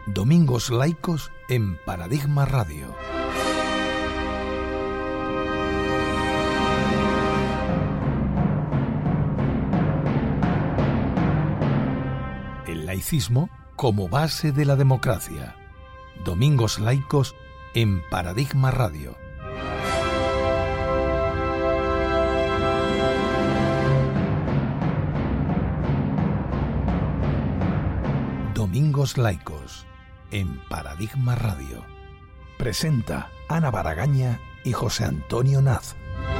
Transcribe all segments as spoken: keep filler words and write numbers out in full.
Domingos Laicos en Paradigma Radio. El laicismo como base de la democracia. Domingos Laicos en Paradigma Radio. Domingos Laicos en Paradigma Radio. Presenta Ana Baragaña y José Antonio Naz.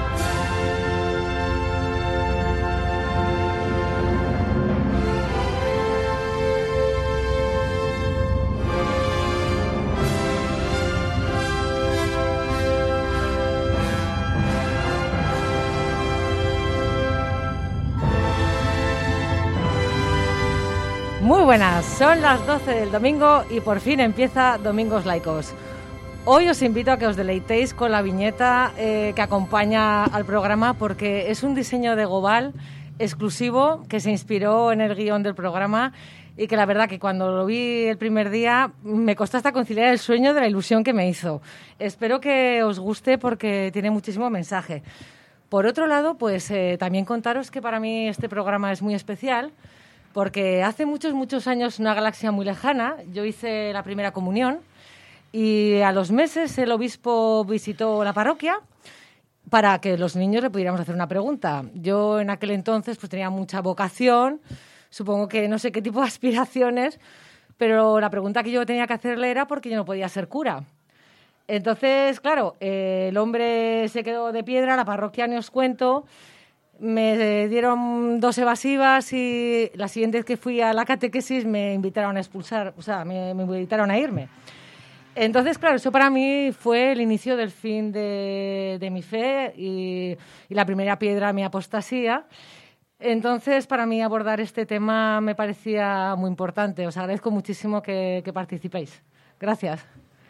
Muy buenas, son las doce del domingo y por fin empieza Domingos Laicos. Hoy os invito a que os deleitéis con la viñeta eh, que acompaña al programa, porque es un diseño de Gobal exclusivo que se inspiró en el guión del programa y que la verdad que cuando lo vi el primer día me costó hasta conciliar el sueño de la ilusión que me hizo. Espero que os guste porque tiene muchísimo mensaje. Por otro lado, pues eh, también contaros que para mí este programa es muy especial, porque hace muchos, muchos años, una galaxia muy lejana, yo hice la primera comunión y a los meses el obispo visitó la parroquia para que los niños le pudiéramos hacer una pregunta. Yo en aquel entonces pues tenía mucha vocación, supongo que no sé qué tipo de aspiraciones, pero la pregunta que yo tenía que hacerle era porque yo no podía ser cura. Entonces, claro, eh, el hombre se quedó de piedra, la parroquia ni os cuento. Me dieron dos evasivas y la siguiente vez que fui a la catequesis me invitaron a expulsar, o sea, me, me invitaron a irme. Entonces, claro, eso para mí fue el inicio del fin de, de mi fe y, y la primera piedra a mi apostasía. Entonces, para mí abordar este tema me parecía muy importante. Os agradezco muchísimo que, que participéis. Gracias.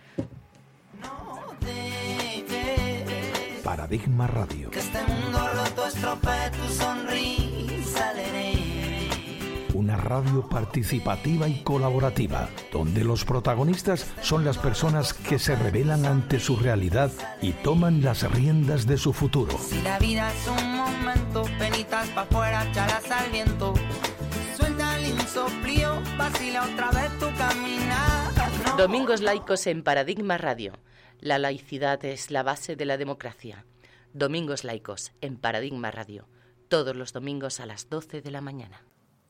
Paradigma Radio. Que este mundo roto estropee tu sonrisa, leré. Una radio participativa y colaborativa, donde los protagonistas son las personas que se rebelan ante su realidad y toman las riendas de su futuro. Si la vida es un momento, penitas pa' fuera, chalas al viento. Suelta el insoplío, vacila otra vez tu caminar. No. Domingos Laicos en Paradigma Radio. La laicidad es la base de la democracia. Domingos Laicos en Paradigma Radio. Todos los domingos a las doce de la mañana.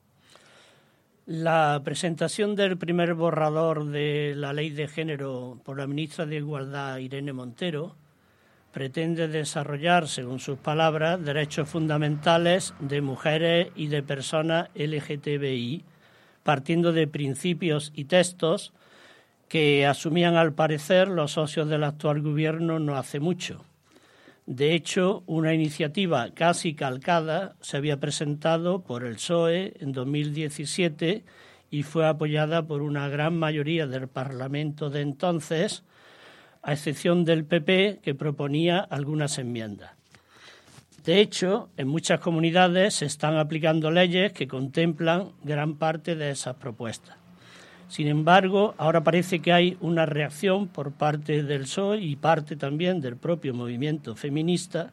La presentación del primer borrador de la Ley de Género por la ministra de Igualdad, Irene Montero, pretende desarrollar, según sus palabras, derechos fundamentales de mujeres y de personas L G T B I, partiendo de principios y textos que asumían al parecer los socios del actual gobierno no hace mucho. De hecho, una iniciativa casi calcada se había presentado por el P S O E en dos mil diecisiete y fue apoyada por una gran mayoría del Parlamento de entonces, a excepción del P P, que proponía algunas enmiendas. De hecho, en muchas comunidades se están aplicando leyes que contemplan gran parte de esas propuestas. Sin embargo, ahora parece que hay una reacción por parte del P S O E y parte también del propio movimiento feminista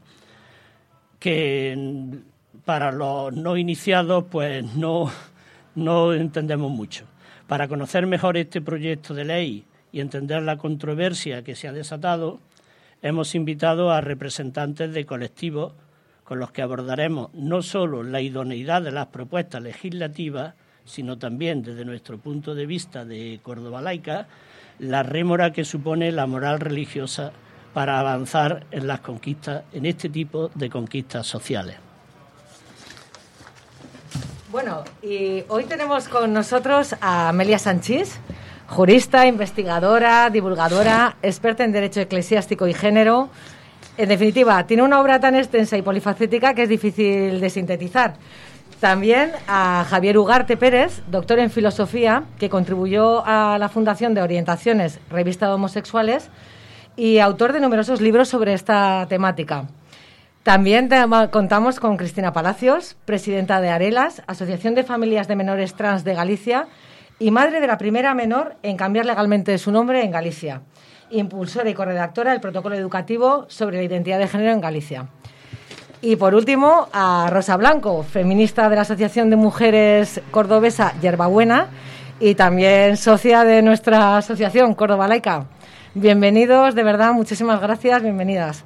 que para los no iniciados pues no, no entendemos mucho. Para conocer mejor este proyecto de ley y entender la controversia que se ha desatado, hemos invitado a representantes de colectivos con los que abordaremos no solo la idoneidad de las propuestas legislativas, sino también, desde nuestro punto de vista de Córdoba Laica, la rémora que supone la moral religiosa para avanzar en las conquistas, en este tipo de conquistas sociales. Bueno, y hoy tenemos con nosotros a Amelia Sanchís, jurista, investigadora, divulgadora, experta en Derecho Eclesiástico y Género. En definitiva, tiene una obra tan extensa y polifacética que es difícil de sintetizar. También a Javier Ugarte Pérez, doctor en Filosofía, que contribuyó a la Fundación de Orientaciones, Revista de Homosexuales, y autor de numerosos libros sobre esta temática. También contamos con Cristina Palacios, presidenta de Arelas, Asociación de Familias de Menores Trans de Galicia, y madre de la primera menor en cambiar legalmente su nombre en Galicia. Impulsora y corredactora del protocolo educativo sobre la identidad de género en Galicia. Y por último, a Rosa Blanco, feminista de la Asociación de Mujeres Cordobesa Yerbabuena y también socia de nuestra asociación Córdoba Laica. Bienvenidos, de verdad, muchísimas gracias, bienvenidas.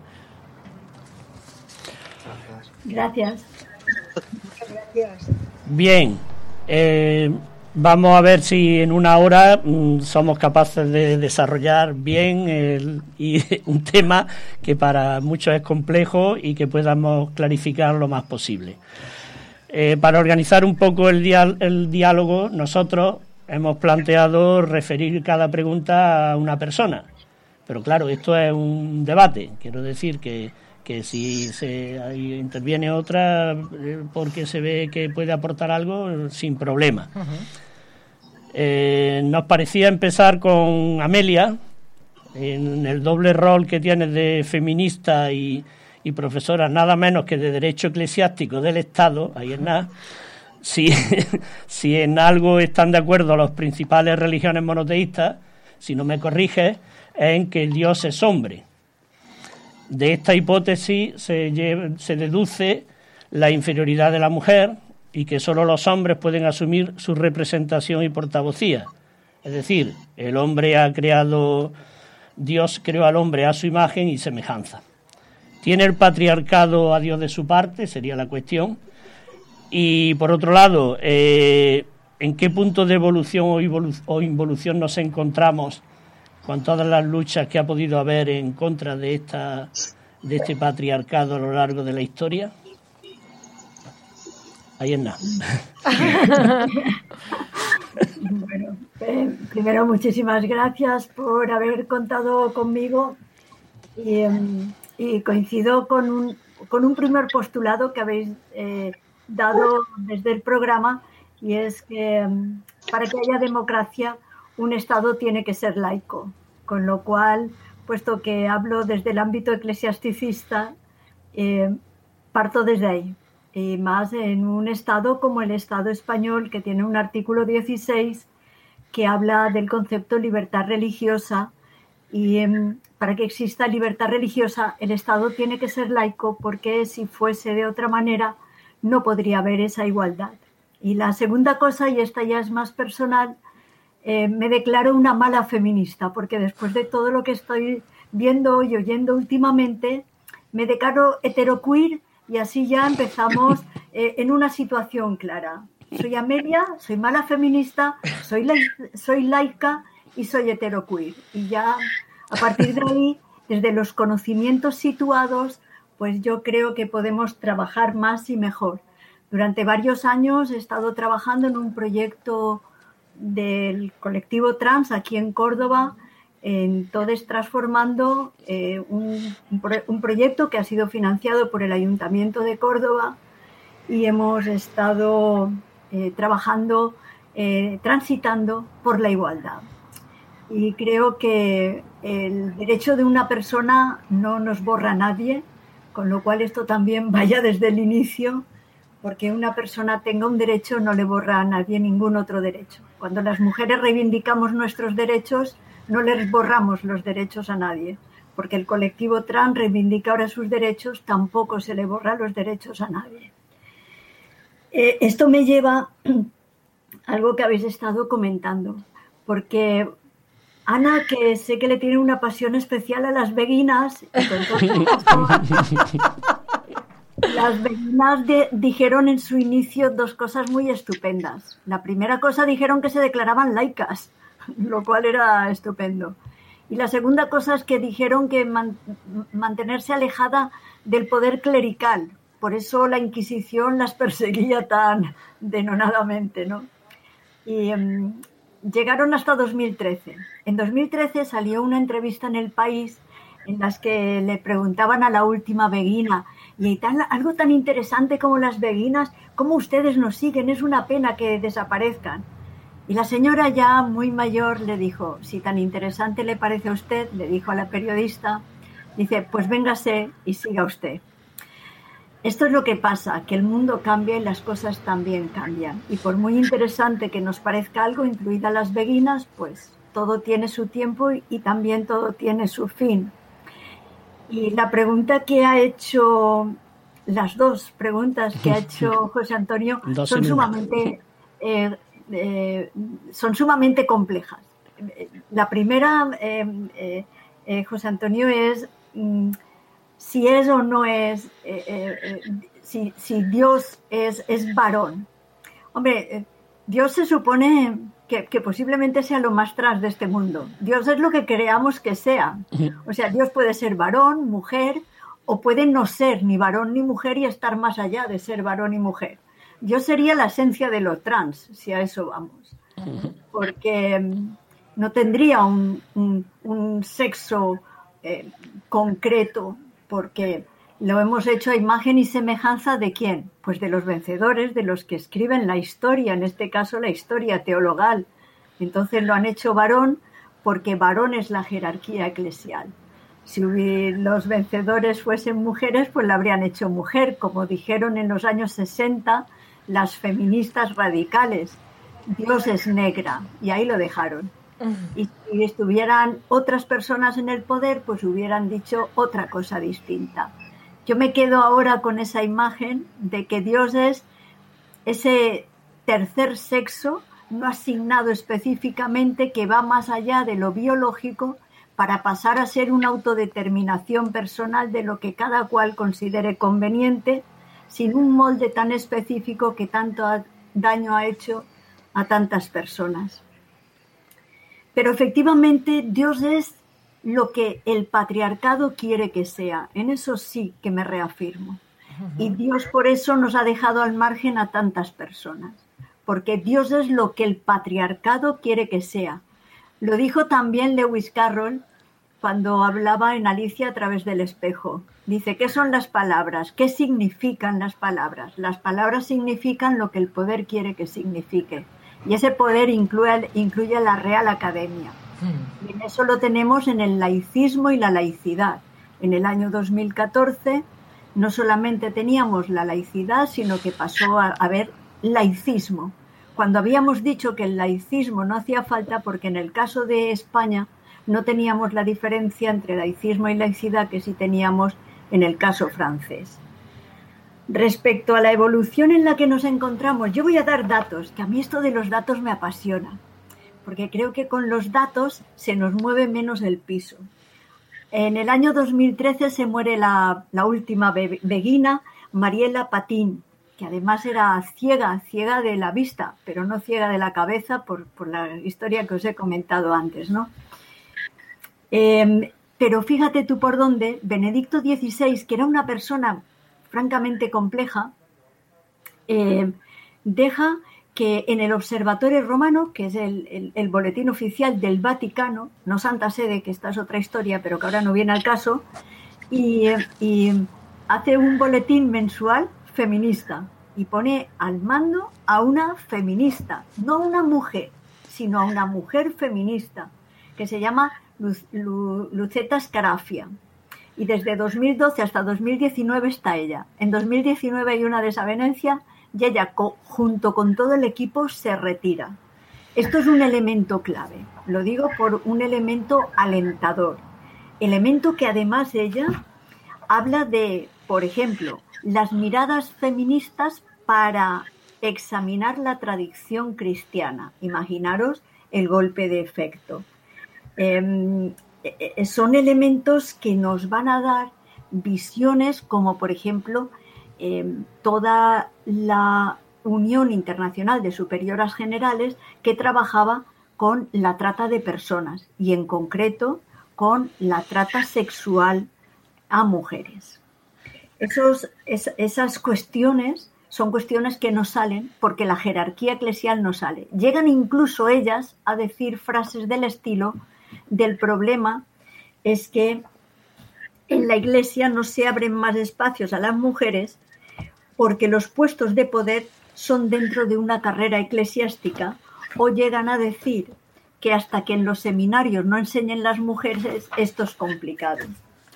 Gracias. Gracias. Bien, eh, vamos a ver si en una hora mm, somos capaces de desarrollar bien el, y un tema que para muchos es complejo y que podamos clarificar lo más posible. Eh, para organizar un poco el, dia- el diálogo, nosotros hemos planteado referir cada pregunta a una persona. Pero claro, esto es un debate. Quiero decir que, que si se ahí interviene otra eh, porque se ve que puede aportar algo, sin problema. Uh-huh. Eh, nos parecía empezar con Amelia, en el doble rol que tiene de feminista y, y profesora nada menos que de Derecho Eclesiástico del Estado, ahí es nada. Si, si en algo están de acuerdo las principales religiones monoteístas, si no me corriges, es en que Dios es hombre. De esta hipótesis se, lleva, se deduce la inferioridad de la mujer y que solo los hombres pueden asumir su representación y portavocía. Es decir, el hombre ha creado, Dios creó al hombre a su imagen y semejanza. ¿Tiene el patriarcado a Dios de su parte? Sería la cuestión. Y por otro lado, eh, ¿en qué punto de evolución o, evolu- o involución nos encontramos con todas las luchas que ha podido haber en contra de esta de este patriarcado a lo largo de la historia? Ahí es nada. Bueno, eh, primero muchísimas gracias por haber contado conmigo y, um, y coincido con un, con un primer postulado que habéis eh, dado desde el programa, y es que um, para que haya democracia un Estado tiene que ser laico, con lo cual, puesto que hablo desde el ámbito eclesiasticista, eh, parto desde ahí. Y más en un Estado como el Estado español, que tiene un artículo dieciséis que habla del concepto libertad religiosa, y eh, para que exista libertad religiosa el Estado tiene que ser laico, porque si fuese de otra manera no podría haber esa igualdad. Y la segunda cosa, y esta ya es más personal, eh, me declaro una mala feminista, porque después de todo lo que estoy viendo y oyendo últimamente, me declaro heteroqueer. Y así ya empezamos eh, en una situación clara. Soy Amelia, soy mala feminista, soy, la, soy laica y soy heteroqueer. Y ya a partir de ahí, desde los conocimientos situados, pues yo creo que podemos trabajar más y mejor. Durante varios años he estado trabajando en un proyecto del colectivo trans aquí en Córdoba, en Todes Transformando, eh, un, un proyecto que ha sido financiado por el Ayuntamiento de Córdoba, y hemos estado eh, trabajando, eh, transitando por la igualdad. Y creo que el derecho de una persona no nos borra a nadie, con lo cual esto también vaya desde el inicio, porque una persona tenga un derecho no le borra a nadie ningún otro derecho. Cuando las mujeres reivindicamos nuestros derechos, no les borramos los derechos a nadie, porque el colectivo trans reivindica ahora sus derechos, tampoco se le borra los derechos a nadie. Eh, esto me lleva a algo que habéis estado comentando, porque Ana, que sé que le tiene una pasión especial a las veguinas, y con todo las veguinas de, dijeron en su inicio dos cosas muy estupendas. La primera cosa, dijeron que se declaraban laicas, lo cual era estupendo. Y la segunda cosa es que dijeron que man, mantenerse alejada del poder clerical. Por eso la Inquisición las perseguía tan denonadamente, ¿no? Y um, llegaron hasta dos mil trece. En dos mil trece salió una entrevista en El País en las que le preguntaban a la última veguina, y tal, algo tan interesante como las veguinas, ¿cómo ustedes nos siguen? Es una pena que desaparezcan. Y la señora, ya muy mayor, le dijo, si tan interesante le parece a usted, le dijo a la periodista, dice, pues véngase y siga usted. esto es lo que pasa, que el mundo cambia y las cosas también cambian. Y por muy interesante que nos parezca algo, incluidas las beguinas, pues todo tiene su tiempo y, y también todo tiene su fin. Y la pregunta que ha hecho, las dos preguntas que ha hecho José Antonio son sumamente, eh, eh, son sumamente complejas. La primera, eh, eh, eh, José Antonio, es mm, si es o no es, eh, eh, si, si Dios es, es varón. Hombre, eh, Dios se supone que, que posiblemente sea lo más tras de este mundo. Dios es lo que creamos que sea. O sea, Dios puede ser varón, mujer, o puede no ser ni varón ni mujer y estar más allá de ser varón y mujer. Dios sería la esencia de lo trans, si a eso vamos. Porque no tendría un, un, un sexo eh, concreto, porque lo hemos hecho a imagen y semejanza ¿de quién? Pues de los vencedores, de los que escriben la historia, en este caso la historia teologal. Entonces lo han hecho varón porque varón es la jerarquía eclesial. Si los vencedores fuesen mujeres, pues la habrían hecho mujer, como dijeron en los años sesenta las feministas radicales. Dios es negra, y ahí lo dejaron. Y si estuvieran otras personas en el poder, pues hubieran dicho otra cosa distinta. Yo me quedo ahora con esa imagen de que Dios es ese tercer sexo no asignado específicamente, que va más allá de lo biológico para pasar a ser una autodeterminación personal de lo que cada cual considere conveniente, sin un molde tan específico que tanto daño ha hecho a tantas personas. Pero efectivamente Dios es lo que el patriarcado quiere que sea. En eso sí que me reafirmo. Y Dios por eso nos ha dejado al margen a tantas personas. Porque Dios es lo que el patriarcado quiere que sea. Lo dijo también Lewis Carroll cuando hablaba en Alicia a través del espejo. Dice, ¿qué son las palabras? ¿Qué significan las palabras? Las palabras significan lo que el poder quiere que signifique. Y ese poder incluye, incluye la Real Academia. Y en eso lo tenemos en el laicismo y la laicidad. En el año dos mil catorce no solamente teníamos la laicidad, sino que pasó a haber laicismo. Cuando habíamos dicho que el laicismo no hacía falta, porque en el caso de España no teníamos la diferencia entre laicismo y laicidad que sí teníamos en el caso francés. Respecto a la evolución en la que nos encontramos, yo voy a dar datos, que a mí esto de los datos me apasiona, porque creo que con los datos se nos mueve menos el piso. En el año dos mil trece se muere la, la última beguina, Mariela Patín, que además era ciega, ciega de la vista, pero no ciega de la cabeza por, por la historia que os he comentado antes, ¿no? Eh, pero fíjate tú por dónde, Benedicto dieciséis, que era una persona francamente compleja, eh, deja que en el Observatorio Romano, que es el, el, el boletín oficial del Vaticano, no Santa Sede, que esta es otra historia, pero que ahora no viene al caso, y, y hace un boletín mensual feminista y pone al mando a una feminista, no a una mujer, sino a una mujer feminista, que se llama Luz, Lu, Lucetta Scarafia. Y desde dos mil doce hasta dos mil diecinueve está ella. En dos mil diecinueve hay una desavenencia y ella, co, junto con todo el equipo, se retira. Esto es un elemento clave. Lo digo por un elemento alentador. Elemento que además ella habla de, por ejemplo, las miradas feministas para examinar la tradición cristiana. Imaginaros el golpe de efecto. Eh, son elementos que nos van a dar visiones como, por ejemplo, eh, toda la Unión Internacional de Superioras Generales que trabajaba con la trata de personas y en concreto con la trata sexual a mujeres. Esos, es, esas cuestiones son cuestiones que no salen porque la jerarquía eclesial no sale. Llegan incluso ellas a decir frases del estilo del problema es que en la Iglesia no se abren más espacios a las mujeres porque los puestos de poder son dentro de una carrera eclesiástica, o llegan a decir que hasta que en los seminarios no enseñen las mujeres esto es complicado.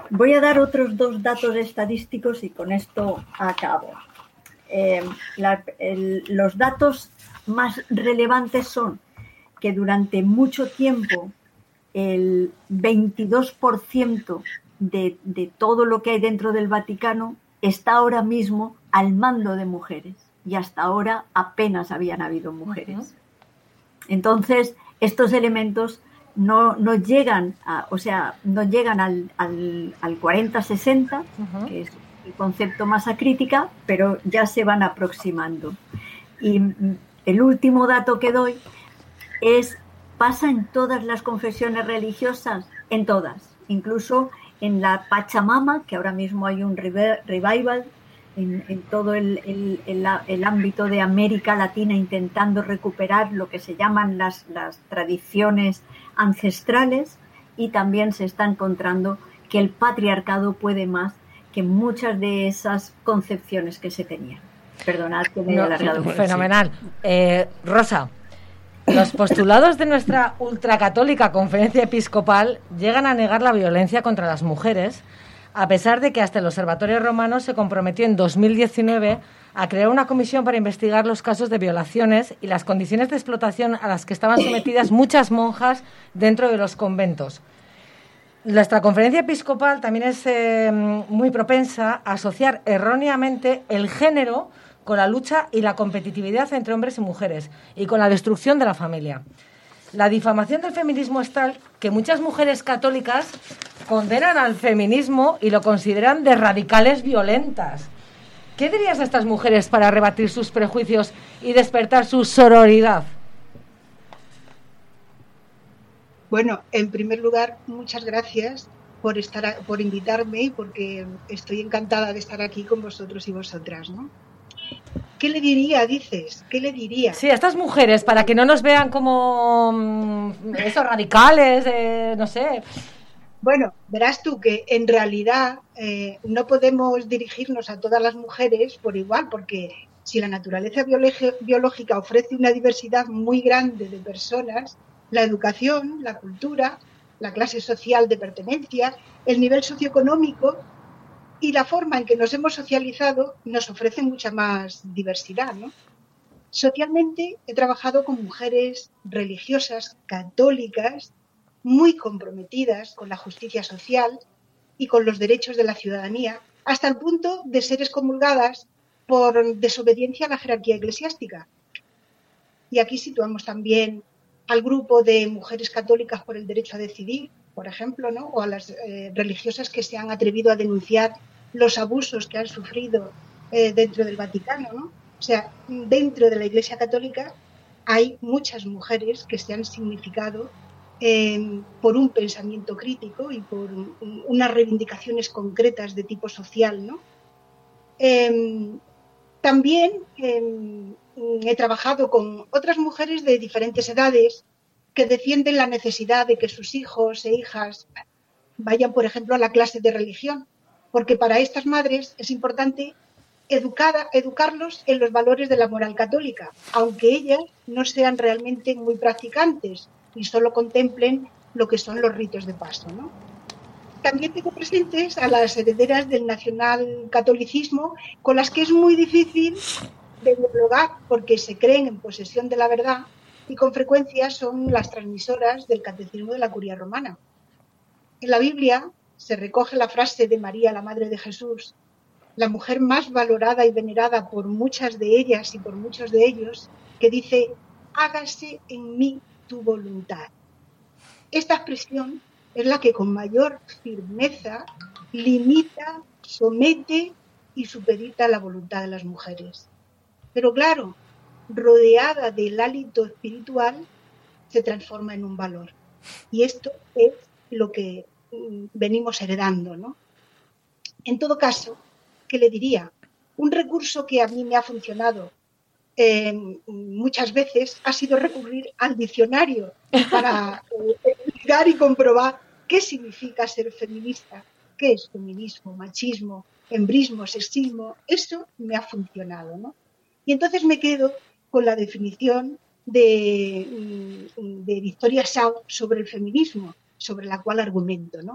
voy a dar otros dos datos estadísticos y con esto acabo. Eh, la, el, los datos más relevantes son que durante mucho tiempo el veintidós por ciento de, de todo lo que hay dentro del Vaticano está ahora mismo al mando de mujeres y hasta ahora apenas habían habido mujeres. Uh-huh. Entonces, estos elementos no, no llegan a, o sea, no llegan al, al, al cuarenta sesenta, uh-huh. que es el concepto masa crítica, pero ya se van aproximando. Y el último dato que doy es, pasa en todas las confesiones religiosas, en todas, incluso en la Pachamama, que ahora mismo hay un revival en, en todo el, el, el, el ámbito de América Latina, intentando recuperar lo que se llaman las, las tradiciones ancestrales, y también se está encontrando que el patriarcado puede más que muchas de esas concepciones que se tenían. Perdonad que me he no, alargado. Fenomenal. Eh, Rosa, los postulados de nuestra ultracatólica Conferencia Episcopal llegan a negar la violencia contra las mujeres, a pesar de que hasta el Observatorio Romano se comprometió en dos mil diecinueve a crear una comisión para investigar los casos de violaciones y las condiciones de explotación a las que estaban sometidas muchas monjas dentro de los conventos. Nuestra Conferencia Episcopal también es eh, muy propensa a asociar erróneamente el género con la lucha y la competitividad entre hombres y mujeres y con la destrucción de la familia. La difamación del feminismo es tal que muchas mujeres católicas condenan al feminismo y lo consideran de radicales violentas. ¿Qué dirías a estas mujeres para rebatir sus prejuicios y despertar su sororidad? Bueno, en primer lugar, muchas gracias por estar, a, por invitarme y porque estoy encantada de estar aquí con vosotros y vosotras, ¿no? ¿Qué le diría, dices? ¿Qué le diría? Sí, a estas mujeres, para que no nos vean como esos radicales, eh, no sé. Bueno, verás tú que en realidad eh, no podemos dirigirnos a todas las mujeres por igual, porque si la naturaleza biológica, biológica ofrece una diversidad muy grande de personas, la educación, la cultura, la clase social de pertenencia, el nivel socioeconómico y la forma en que nos hemos socializado nos ofrece mucha más diversidad, ¿no? Socialmente he trabajado con mujeres religiosas, católicas, muy comprometidas con la justicia social y con los derechos de la ciudadanía, hasta el punto de ser excomulgadas por desobediencia a la jerarquía eclesiástica. Y aquí situamos también al grupo de mujeres católicas por el derecho a decidir, por ejemplo, ¿no? O a las eh, religiosas que se han atrevido a denunciar los abusos que han sufrido eh, dentro del Vaticano, ¿no? O sea, dentro de la Iglesia Católica hay muchas mujeres que se han significado eh, por un pensamiento crítico y por un, unas reivindicaciones concretas de tipo social, ¿no? Eh, también eh, he trabajado con otras mujeres de diferentes edades que defienden la necesidad de que sus hijos e hijas vayan, por ejemplo, a la clase de religión, porque para estas madres es importante educar, educarlos en los valores de la moral católica, aunque ellas no sean realmente muy practicantes y solo contemplen lo que son los ritos de paso, ¿no? También tengo presentes a las herederas del nacionalcatolicismo, con las que es muy difícil de dialogar porque se creen en posesión de la verdad y con frecuencia son las transmisoras del catecismo de la Curia Romana. En la Biblia se recoge la frase de María, la Madre de Jesús, la mujer más valorada y venerada por muchas de ellas y por muchos de ellos, que dice: hágase en mí tu voluntad. Esta expresión es la que con mayor firmeza limita, somete y supedita la voluntad de las mujeres. Pero claro, rodeada del hálito espiritual, se transforma en un valor. Y esto es lo que venimos heredando, ¿no? En todo caso, ¿qué le diría? Un recurso que a mí me ha funcionado eh, muchas veces ha sido recurrir al diccionario para eh, explicar y comprobar qué significa ser feminista, qué es feminismo, machismo, embrismo, sexismo. Eso me ha funcionado, ¿no? Y entonces me quedo con la definición de, de Victoria Shaw sobre el feminismo, sobre la cual argumento, ¿no?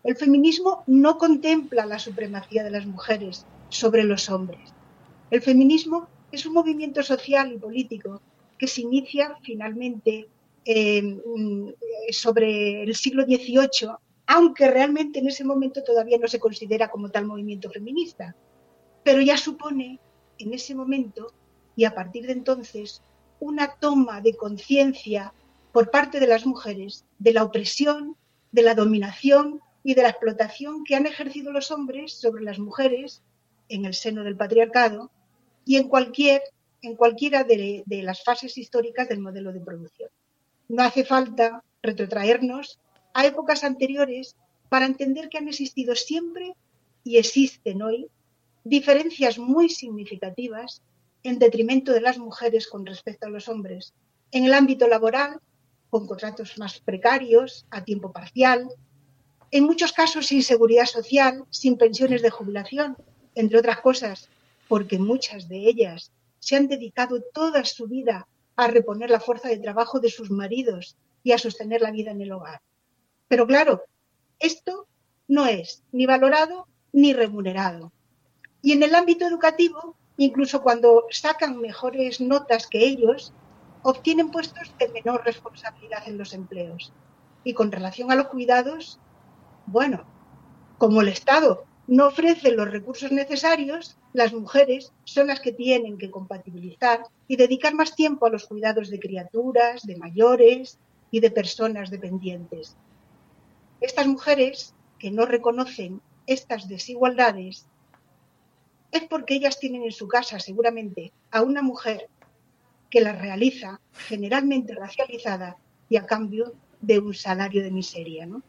El feminismo no contempla la supremacía de las mujeres sobre los hombres. El feminismo es un movimiento social y político que se inicia finalmente eh, sobre el siglo dieciocho, aunque realmente en ese momento todavía no se considera como tal movimiento feminista, pero ya supone en ese momento y a partir de entonces una toma de conciencia por parte de las mujeres de la opresión, de la dominación y de la explotación que han ejercido los hombres sobre las mujeres en el seno del patriarcado y en, cualquier, en cualquiera de, de las fases históricas del modelo de producción. No hace falta retrotraernos a épocas anteriores para entender que han existido siempre y existen hoy diferencias muy significativas en detrimento de las mujeres con respecto a los hombres. En el ámbito laboral, con contratos más precarios, a tiempo parcial, en muchos casos sin seguridad social, sin pensiones de jubilación, entre otras cosas, porque muchas de ellas se han dedicado toda su vida a reponer la fuerza de trabajo de sus maridos y a sostener la vida en el hogar. Pero claro, esto no es ni valorado ni remunerado. Y en el ámbito educativo, incluso cuando sacan mejores notas que ellos, obtienen puestos de menor responsabilidad en los empleos. Y con relación a los cuidados, bueno, como el Estado no ofrece los recursos necesarios, las mujeres son las que tienen que compatibilizar y dedicar más tiempo a los cuidados de criaturas, de mayores y de personas dependientes. Estas mujeres que no reconocen estas desigualdades es porque ellas tienen en su casa seguramente a una mujer que las realiza generalmente racializada y a cambio de un salario de miseria, ¿no?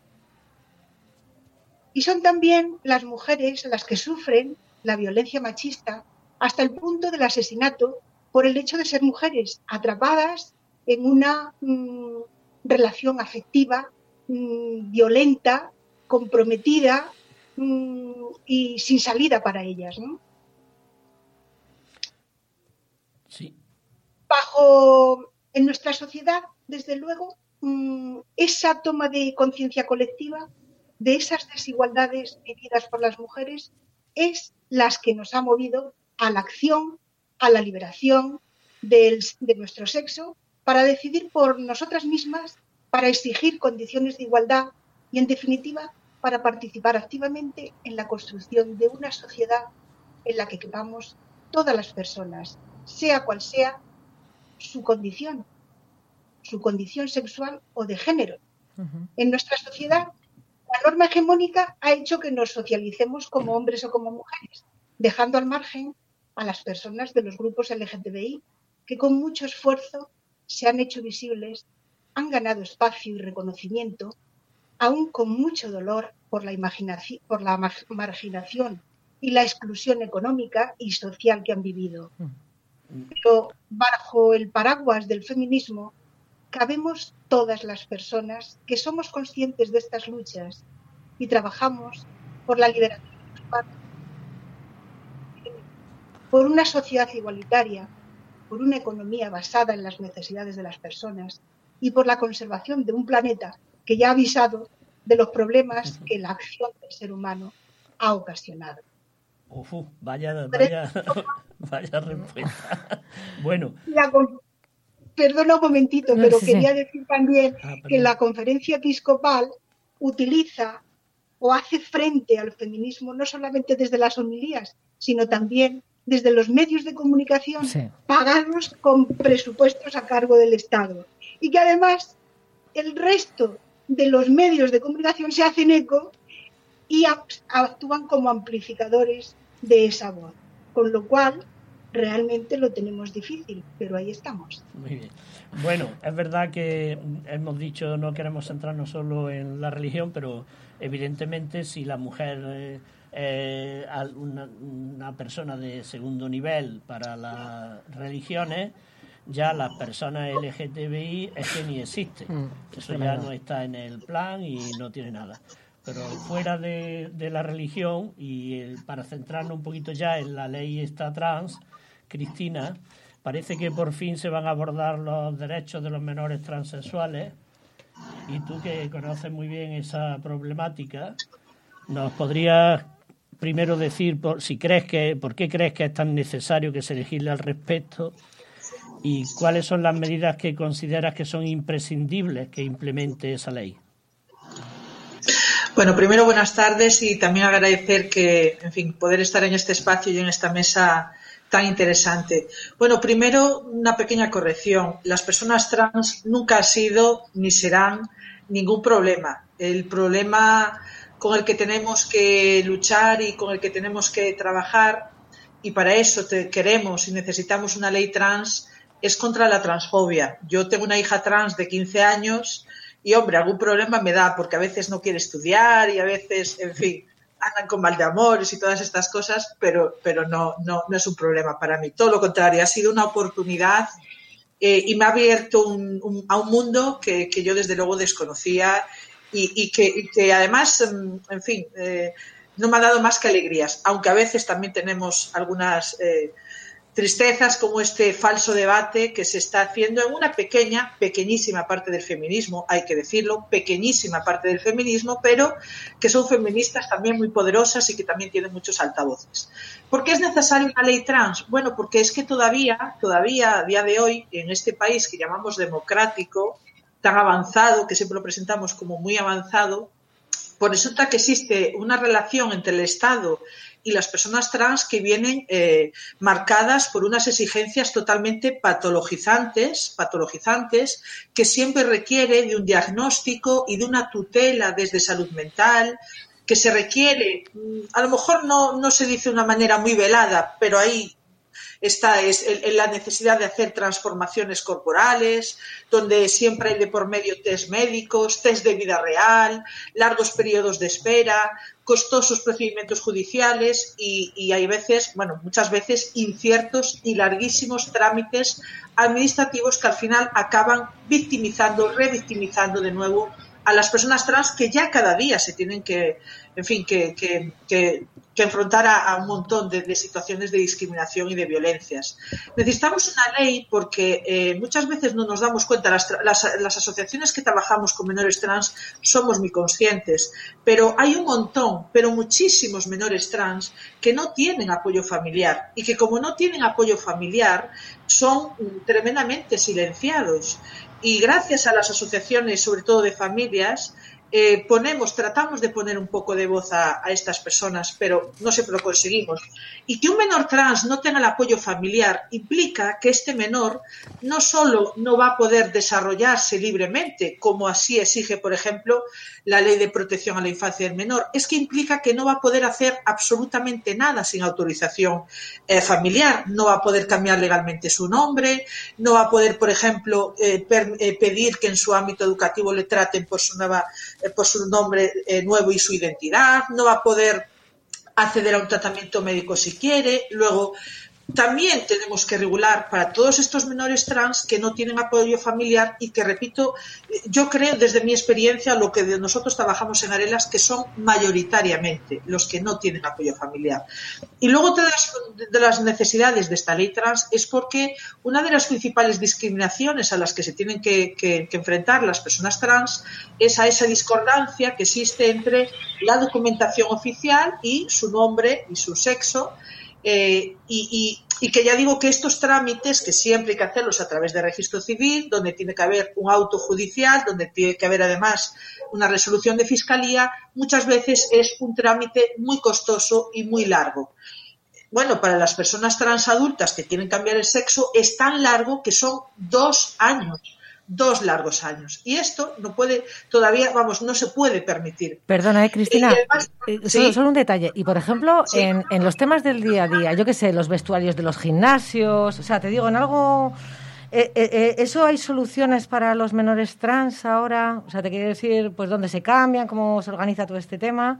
Y son también las mujeres las que sufren la violencia machista hasta el punto del asesinato por el hecho de ser mujeres atrapadas en una mmm, relación afectiva, mmm, violenta, comprometida mmm, y sin salida para ellas, ¿no? Sí. Bajo, en nuestra sociedad, desde luego, mmm, esa toma de conciencia colectiva de esas desigualdades vividas por las mujeres es las que nos ha movido a la acción, a la liberación del, de nuestro sexo, para decidir por nosotras mismas, para exigir condiciones de igualdad y, en definitiva, para participar activamente en la construcción de una sociedad en la que quepamos todas las personas, sea cual sea su condición, su condición sexual o de género. Uh-huh. En nuestra sociedad, la norma hegemónica ha hecho que nos socialicemos como hombres o como mujeres, dejando al margen a las personas de los grupos L G T B I, que con mucho esfuerzo se han hecho visibles, han ganado espacio y reconocimiento, aún con mucho dolor por la, imaginación, por la marginación y la exclusión económica y social que han vivido. Pero bajo el paraguas del feminismo cabemos todas las personas que somos conscientes de estas luchas y trabajamos por la liberación sexual, por una sociedad igualitaria, por una economía basada en las necesidades de las personas y por la conservación de un planeta que ya ha avisado de los problemas que la acción del ser humano ha ocasionado. Uf, vaya, vaya, vaya respuesta. Bueno. La, perdona un momentito, pero sí, quería decir también ah, que la conferencia episcopal utiliza o hace frente al feminismo no solamente desde las homilías, sino también desde los medios de comunicación sí. pagados con presupuestos a cargo del Estado. Y que además el resto de los medios de comunicación se hacen eco y actúan como amplificadores de esa voz. Con lo cual, realmente lo tenemos difícil, pero ahí estamos. Muy bien. Bueno, es verdad que hemos dicho no queremos centrarnos solo en la religión, pero evidentemente si la mujer es eh, una, una persona de segundo nivel para las religiones, ya las personas L G T B I es que ni existen. Eso ya no está en el plan y no tiene nada. Pero fuera de, de la religión, y eh, para centrarnos un poquito ya en la ley esta trans, Cristina, parece que por fin se van a abordar los derechos de los menores transexuales, y tú que conoces muy bien esa problemática, ¿Nos podrías primero decir por, si crees que, por qué crees que es tan necesario que se legisle al respecto y cuáles son las medidas que consideras que son imprescindibles que implemente esa ley? Bueno, primero buenas tardes y también agradecer que, en fin, poder estar en este espacio y en esta mesa tan interesante. Bueno, primero una pequeña corrección. Las personas trans nunca han sido ni serán ningún problema. El problema con el que tenemos que luchar y con el que tenemos que trabajar, y para eso te queremos y necesitamos una ley trans, es contra la transfobia. Yo tengo una hija trans de quince años y, hombre, algún problema me da porque a veces no quiere estudiar y a veces, en fin, andan con mal de amores y todas estas cosas, pero, pero no, no, no es un problema para mí. Todo lo contrario, ha sido una oportunidad eh, y me ha abierto un, un, a un mundo que, que yo desde luego desconocía y, y, que, y que además, en fin, eh, no me ha dado más que alegrías, aunque a veces también tenemos algunas eh, tristezas como este falso debate que se está haciendo en una pequeña, pequeñísima parte del feminismo, hay que decirlo, pequeñísima parte del feminismo, pero que son feministas también muy poderosas y que también tienen muchos altavoces. ¿Por qué es necesaria una ley trans? Bueno, porque es que todavía, todavía a día de hoy, en este país que llamamos democrático, tan avanzado, que siempre lo presentamos como muy avanzado, pues resulta que existe una relación entre el Estado y las personas trans que vienen eh, marcadas por unas exigencias totalmente patologizantes, patologizantes, que siempre requiere de un diagnóstico y de una tutela desde salud mental, que se requiere, a lo mejor no, no se dice de una manera muy velada, pero ahí está es en la necesidad de hacer transformaciones corporales, donde siempre hay de por medio test médicos, test de vida real, largos periodos de espera, costosos procedimientos judiciales y, y hay veces, bueno, muchas veces inciertos y larguísimos trámites administrativos que al final acaban victimizando, revictimizando de nuevo a las personas trans que ya cada día se tienen que, en fin, que, que, que, que enfrentar a, a un montón de, de situaciones de discriminación y de violencias. Necesitamos una ley porque eh, muchas veces no nos damos cuenta, las, las, las asociaciones que trabajamos con menores trans somos muy conscientes, pero hay un montón, pero muchísimos menores trans que no tienen apoyo familiar y que como no tienen apoyo familiar son tremendamente silenciados. Y gracias a las asociaciones, sobre todo de familias, eh, ponemos, tratamos de poner un poco de voz a, a estas personas, pero no siempre lo conseguimos. Y que un menor trans no tenga el apoyo familiar implica que este menor no solo no va a poder desarrollarse libremente, como así exige, por ejemplo, la Ley de Protección a la Infancia del Menor, es que implica que no va a poder hacer absolutamente nada sin autorización eh, familiar, no va a poder cambiar legalmente su nombre, no va a poder, por ejemplo, eh, per, eh, pedir que en su ámbito educativo le traten por su nueva por su nombre eh, nuevo y su identidad, no va a poder acceder a un tratamiento médico si quiere. Luego, también tenemos que regular para todos estos menores trans que no tienen apoyo familiar y que, repito, yo creo desde mi experiencia, lo que nosotros trabajamos en Arelas, que son mayoritariamente los que no tienen apoyo familiar. Y luego otra de las, de las necesidades de esta ley trans es porque una de las principales discriminaciones a las que se tienen que, que, que enfrentar las personas trans es a esa discordancia que existe entre la documentación oficial y su nombre y su sexo. Eh, y, y, y que ya digo que estos trámites, que siempre hay que hacerlos a través de registro civil, donde tiene que haber un auto judicial, donde tiene que haber además una resolución de fiscalía, muchas veces es un trámite muy costoso y muy largo. Bueno, para las personas trans adultas que quieren cambiar el sexo es tan largo que son dos años. Dos largos años. Y esto no puede, todavía, vamos, no se puede permitir. Perdona, eh, Cristina, además, eh, ¿sí? solo, solo un detalle. Y, por ejemplo, Sí. en, en los temas del día a día, yo qué sé, los vestuarios de los gimnasios, o sea, te digo, en algo... Eh, eh, eh, ¿Eso hay soluciones para los menores trans ahora? O sea, te quiero decir, pues, dónde se cambian, cómo se organiza todo este tema...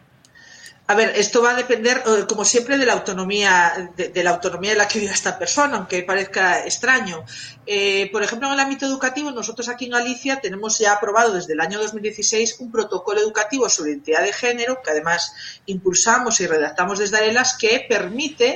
A ver, esto va a depender, como siempre, de la autonomía de, de la autonomía de la que viva esta persona, aunque parezca extraño. Eh, por ejemplo, en el ámbito educativo, nosotros aquí en Galicia tenemos ya aprobado desde el año dos mil dieciséis un protocolo educativo sobre identidad de género, que además impulsamos y redactamos desde Arelas, que permite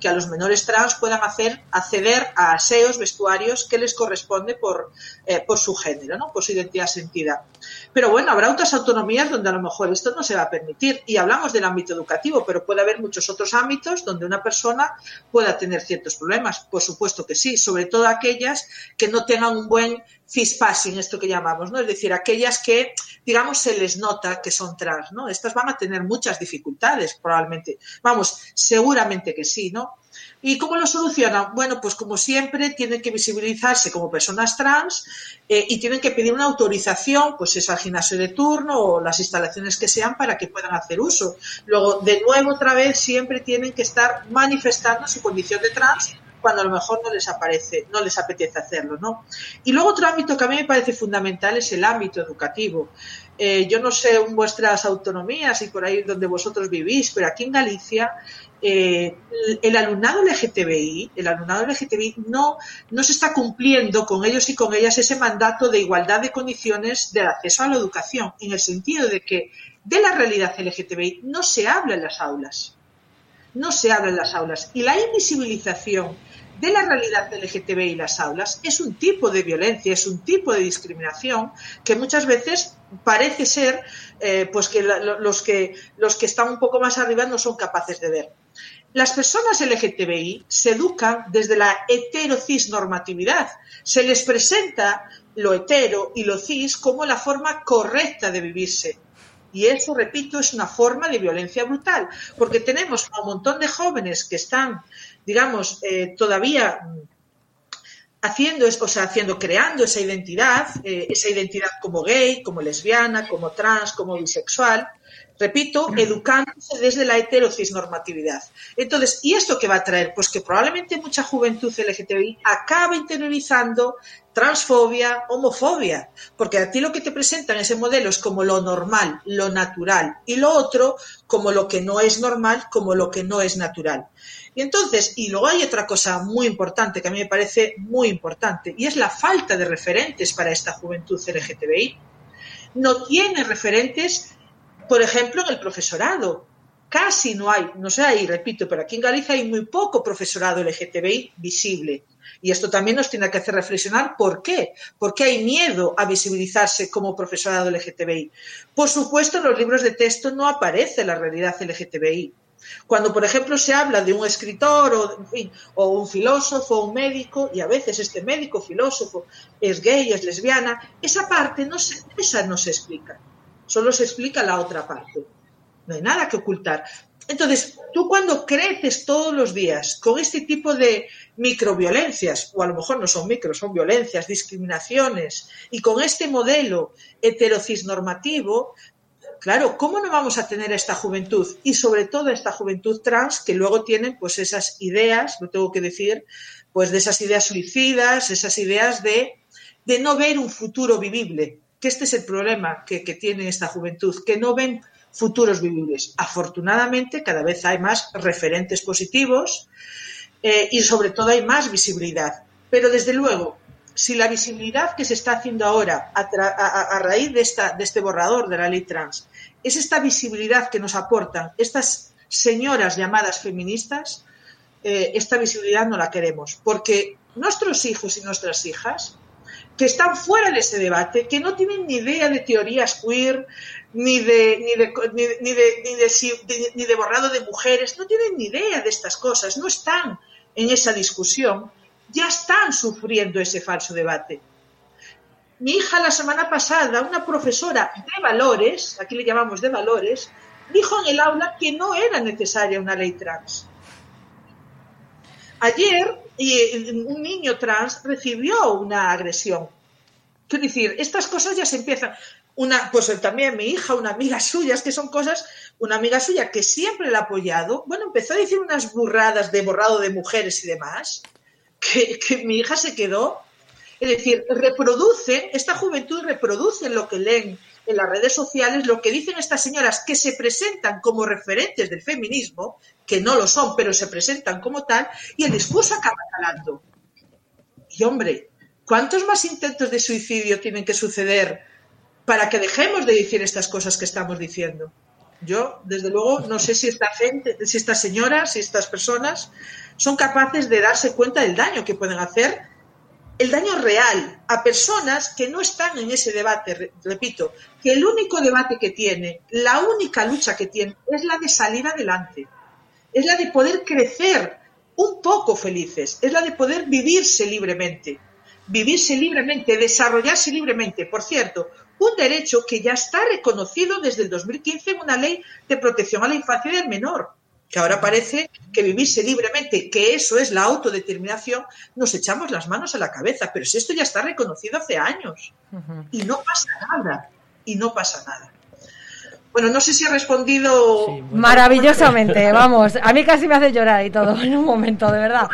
que a los menores trans puedan hacer, acceder a aseos, vestuarios que les corresponde por, eh, por su género, ¿no? Por su identidad sentida. Pero bueno, habrá otras autonomías donde a lo mejor esto no se va a permitir. Y hablamos del ámbito educativo, pero puede haber muchos otros ámbitos donde una persona pueda tener ciertos problemas. Por supuesto que sí, sobre todo aquellas que no tengan un buen cispassing, esto que llamamos, ¿no? Es decir, aquellas que, digamos, se les nota que son trans, ¿no? Estas van a tener muchas dificultades, probablemente. Vamos, seguramente que sí, ¿no? ¿Y cómo lo solucionan? Bueno, pues como siempre, tienen que visibilizarse como personas trans eh, y tienen que pedir una autorización, pues es al gimnasio de turno o las instalaciones que sean para que puedan hacer uso. Luego, de nuevo, otra vez, siempre tienen que estar manifestando su condición de trans cuando a lo mejor no les aparece, no les apetece hacerlo, ¿no? Y luego otro ámbito que a mí me parece fundamental es el ámbito educativo. Eh, yo no sé en vuestras autonomías y por ahí donde vosotros vivís, pero aquí en Galicia eh, el alumnado L G T B I, el alumnado L G T B I no, no se está cumpliendo con ellos y con ellas ese mandato de igualdad de condiciones del acceso a la educación, en el sentido de que de la realidad L G T B I no se habla en las aulas. No se habla en las aulas. Y la invisibilización de la realidad L G T B I en las aulas es un tipo de violencia, es un tipo de discriminación que muchas veces parece ser eh, pues que la, los que los que están un poco más arriba no son capaces de ver. Las personas L G T B I se educan desde la heterocisnormatividad. Se les presenta lo hetero y lo cis como la forma correcta de vivirse. Y eso, repito, es una forma de violencia brutal, porque tenemos a un montón de jóvenes que están, digamos, eh, todavía haciendo, o sea, haciendo, creando esa identidad, eh, esa identidad como gay, como lesbiana, como trans, como bisexual, repito, educándose desde la heterocisnormatividad. Entonces, ¿y esto qué va a traer? Pues que probablemente mucha juventud L G T B I acabe interiorizando transfobia, homofobia, porque a ti lo que te presentan ese modelo es como lo normal, lo natural, y lo otro como lo que no es normal, como lo que no es natural. Y entonces, y luego hay otra cosa muy importante que a mí me parece muy importante, y es la falta de referentes para esta juventud L G T B I. No tiene referentes, por ejemplo, en el profesorado. Casi no hay, no sé ahí, repito, pero aquí en Galicia hay muy poco profesorado L G T B I visible. Y esto también nos tiene que hacer reflexionar por qué. ¿Por qué hay miedo a visibilizarse como profesorado L G T B I? Por supuesto, en los libros de texto no aparece la realidad L G T B I. Cuando, por ejemplo, se habla de un escritor o, en fin, o un filósofo o un médico, y a veces este médico filósofo es gay, es lesbiana, esa parte no se, esa no se explica. Solo se explica la otra parte. No hay nada que ocultar. Entonces, tú cuando creces todos los días con este tipo de microviolencias, o a lo mejor no son micro, son violencias, discriminaciones, y con este modelo heterocisnormativo, claro, ¿cómo no vamos a tener a esta juventud? Y sobre todo a esta juventud trans que luego tienen pues esas ideas, lo tengo que decir, pues de esas ideas suicidas, esas ideas de, de no ver un futuro vivible, que este es el problema que, que tiene esta juventud, que no ven futuros vivibles. Afortunadamente, cada vez hay más referentes positivos eh, y sobre todo hay más visibilidad. Pero desde luego, si la visibilidad que se está haciendo ahora a, a, a raíz de, esta, de este borrador de la ley trans es esta visibilidad que nos aportan estas señoras llamadas feministas, eh, esta visibilidad no la queremos, porque nuestros hijos y nuestras hijas que están fuera de ese debate, que no tienen ni idea de teorías queer, ni de, ni de, ni de, ni de, ni de, de, ni de borrado de mujeres, no tienen ni idea de estas cosas, no están en esa discusión, ya están sufriendo ese falso debate. Mi hija la semana pasada, una profesora de valores, aquí le llamamos de valores, dijo en el aula que no era necesaria una ley trans. Ayer y un niño trans recibió una agresión. Quiero decir, estas cosas ya se empiezan. Una, pues también mi hija, una amiga suya, es que son cosas, una amiga suya que siempre la ha apoyado, bueno, empezó a decir unas burradas de borrado de mujeres y demás, que, que mi hija se quedó. Es decir, reproducen, esta juventud reproduce lo que leen en las redes sociales, lo que dicen estas señoras que se presentan como referentes del feminismo, que no lo son, pero se presentan como tal, y el discurso acaba calando. Y hombre, ¿cuántos más intentos de suicidio tienen que suceder para que dejemos de decir estas cosas que estamos diciendo? Yo, desde luego, no sé si esta gente, si estas señoras, si estas personas son capaces de darse cuenta del daño que pueden hacer, el daño real a personas que no están en ese debate. Repito, que el único debate que tiene, la única lucha que tiene, es la de salir adelante, es la de poder crecer un poco felices, es la de poder vivirse libremente, vivirse libremente, desarrollarse libremente. Por cierto, un derecho que ya está reconocido desde el dos mil quince en una ley de protección a la infancia y al menor, que ahora parece que vivirse libremente, que eso es la autodeterminación, nos echamos las manos a la cabeza, pero si esto ya está reconocido hace años, uh-huh. y no pasa nada, y no pasa nada. Bueno, no sé si he respondido... Sí, bueno. Maravillosamente, vamos, a mí casi me hace llorar y todo en un momento, de verdad.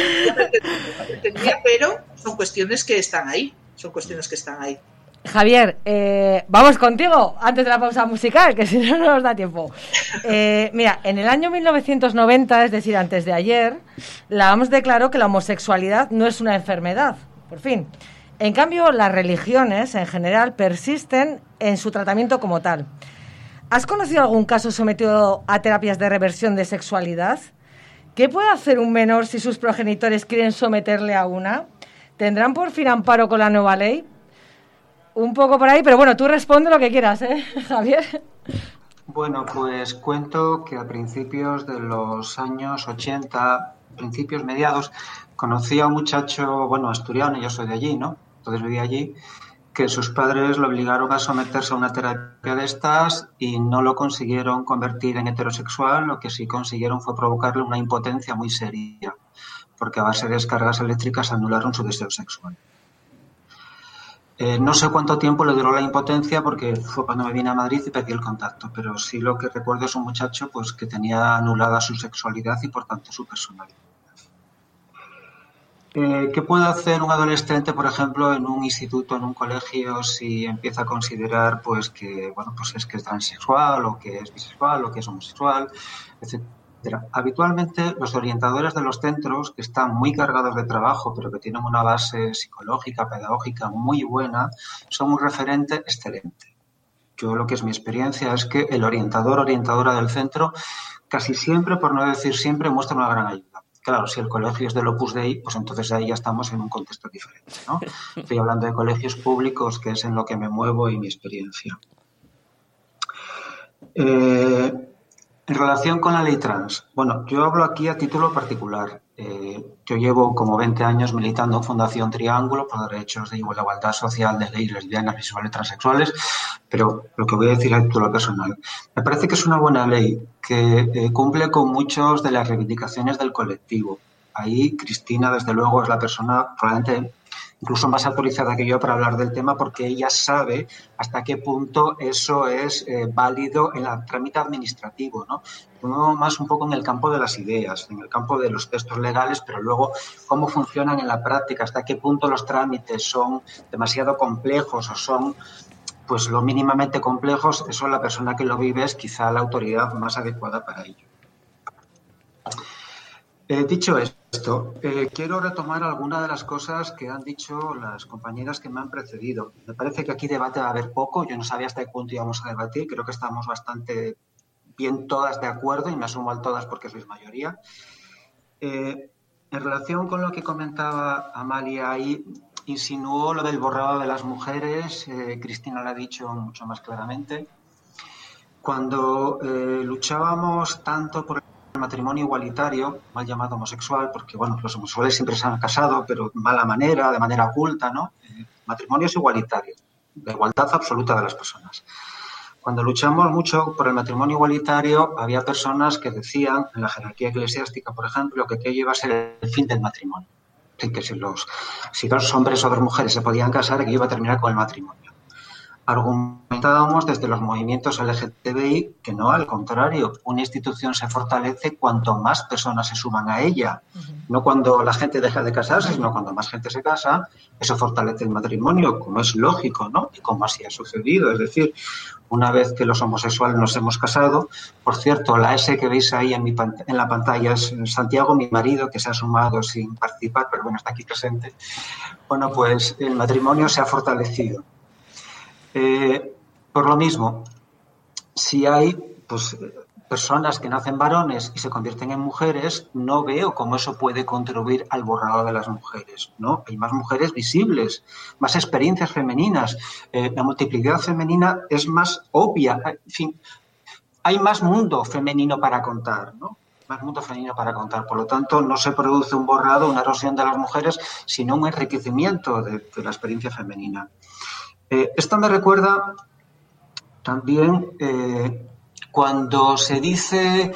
Pero son cuestiones que están ahí, son cuestiones que están ahí. Javier, eh, vamos contigo antes de la pausa musical, que si no, no nos da tiempo. Eh, mira, en el año mil novecientos noventa, es decir, antes de ayer, la O M S declaró que la homosexualidad no es una enfermedad, por fin. En cambio, las religiones, en general, persisten en su tratamiento como tal. ¿Has conocido algún caso sometido a terapias de reversión de sexualidad? ¿Qué puede hacer un menor si sus progenitores quieren someterle a una? ¿Tendrán por fin amparo con la nueva ley? Un poco por ahí, pero bueno, tú responde lo que quieras, ¿eh, Javier? Bueno, pues cuento que a principios de los años ochenta, principios mediados, conocí a un muchacho, bueno, asturiano, yo soy de allí, ¿no? Entonces vivía allí, que sus padres lo obligaron a someterse a una terapia de estas y no lo consiguieron convertir en heterosexual, lo que sí consiguieron fue provocarle una impotencia muy seria, porque a base de descargas eléctricas anularon su deseo sexual. Eh, no sé cuánto tiempo le duró la impotencia porque fue cuando me vine a Madrid y perdí el contacto, pero sí lo que recuerdo es un muchacho pues que tenía anulada su sexualidad y por tanto su personalidad. Eh, ¿Qué puede hacer un adolescente, por ejemplo, en un instituto, en un colegio, si empieza a considerar pues que bueno pues es que es transexual o que es bisexual o que es homosexual, etcétera? Habitualmente los orientadores de los centros, que están muy cargados de trabajo pero que tienen una base psicológica, pedagógica muy buena, son un referente excelente. Yo lo que es mi experiencia es que el orientador o orientadora del centro casi siempre, por no decir siempre, muestra una gran ayuda. Claro, si el colegio es del Opus Dei, pues entonces ahí ya estamos en un contexto diferente, ¿no? Estoy hablando de colegios públicos, que es en lo que me muevo y mi experiencia. Eh... En relación con la ley trans, bueno, yo hablo aquí a título particular. Eh, yo llevo como veinte años militando en Fundación Triángulo por derechos de igualdad social de gays, lesbianas, bisexuales, transexuales, pero lo que voy a decir a título personal. Me parece que es una buena ley que eh, cumple con muchas de las reivindicaciones del colectivo. Ahí Cristina, desde luego, es la persona probablemente incluso más autorizada que yo para hablar del tema porque ella sabe hasta qué punto eso es eh, válido en el trámite administrativo, ¿no? Uno más un poco en el campo de las ideas, en el campo de los textos legales, pero luego cómo funcionan en la práctica, hasta qué punto los trámites son demasiado complejos o son pues lo mínimamente complejos, eso la persona que lo vive es quizá la autoridad más adecuada para ello. Eh, dicho esto, eh, quiero retomar algunas de las cosas que han dicho las compañeras que me han precedido. Me parece que aquí debate va a haber poco. Yo no sabía hasta qué punto íbamos a debatir. Creo que estamos bastante bien todas de acuerdo y me asumo al todas porque sois mayoría. Eh, en relación con lo que comentaba Amalia ahí, insinuó lo del borrado de las mujeres. Eh, Cristina lo ha dicho mucho más claramente. Cuando eh, luchábamos tanto por el matrimonio igualitario, mal llamado homosexual, porque bueno, los homosexuales siempre se han casado, pero de mala manera, de manera oculta, ¿no? Eh, matrimonio es igualitario, la igualdad absoluta de las personas. Cuando luchamos mucho por el matrimonio igualitario, había personas que decían, en la jerarquía eclesiástica, por ejemplo, que aquello iba a ser el fin del matrimonio. Así que si, los, si dos hombres o dos mujeres se podían casar, que iba a terminar con el matrimonio. Argumentábamos desde los movimientos L G T B I que no, al contrario, una institución se fortalece cuanto más personas se suman a ella. Uh-huh. No cuando la gente deja de casarse, sino cuando más gente se casa, eso fortalece el matrimonio, como es lógico, ¿no? Y como así ha sucedido. Es decir, una vez que los homosexuales nos hemos casado, por cierto, la S que veis ahí en, mi pant- en la pantalla es Santiago, mi marido, que se ha sumado sin participar, pero bueno, está aquí presente. Bueno, pues el matrimonio se ha fortalecido. Eh, por lo mismo, si hay pues personas que nacen varones y se convierten en mujeres, no veo cómo eso puede contribuir al borrado de las mujeres, ¿no? Hay más mujeres visibles, más experiencias femeninas, eh, la multiplicidad femenina es más obvia, en fin, hay más mundo femenino para contar, ¿no? Más mundo femenino para contar. Por lo tanto, no se produce un borrado, una erosión de las mujeres, sino un enriquecimiento de, de la experiencia femenina. Eh, esto me recuerda también eh, cuando se dice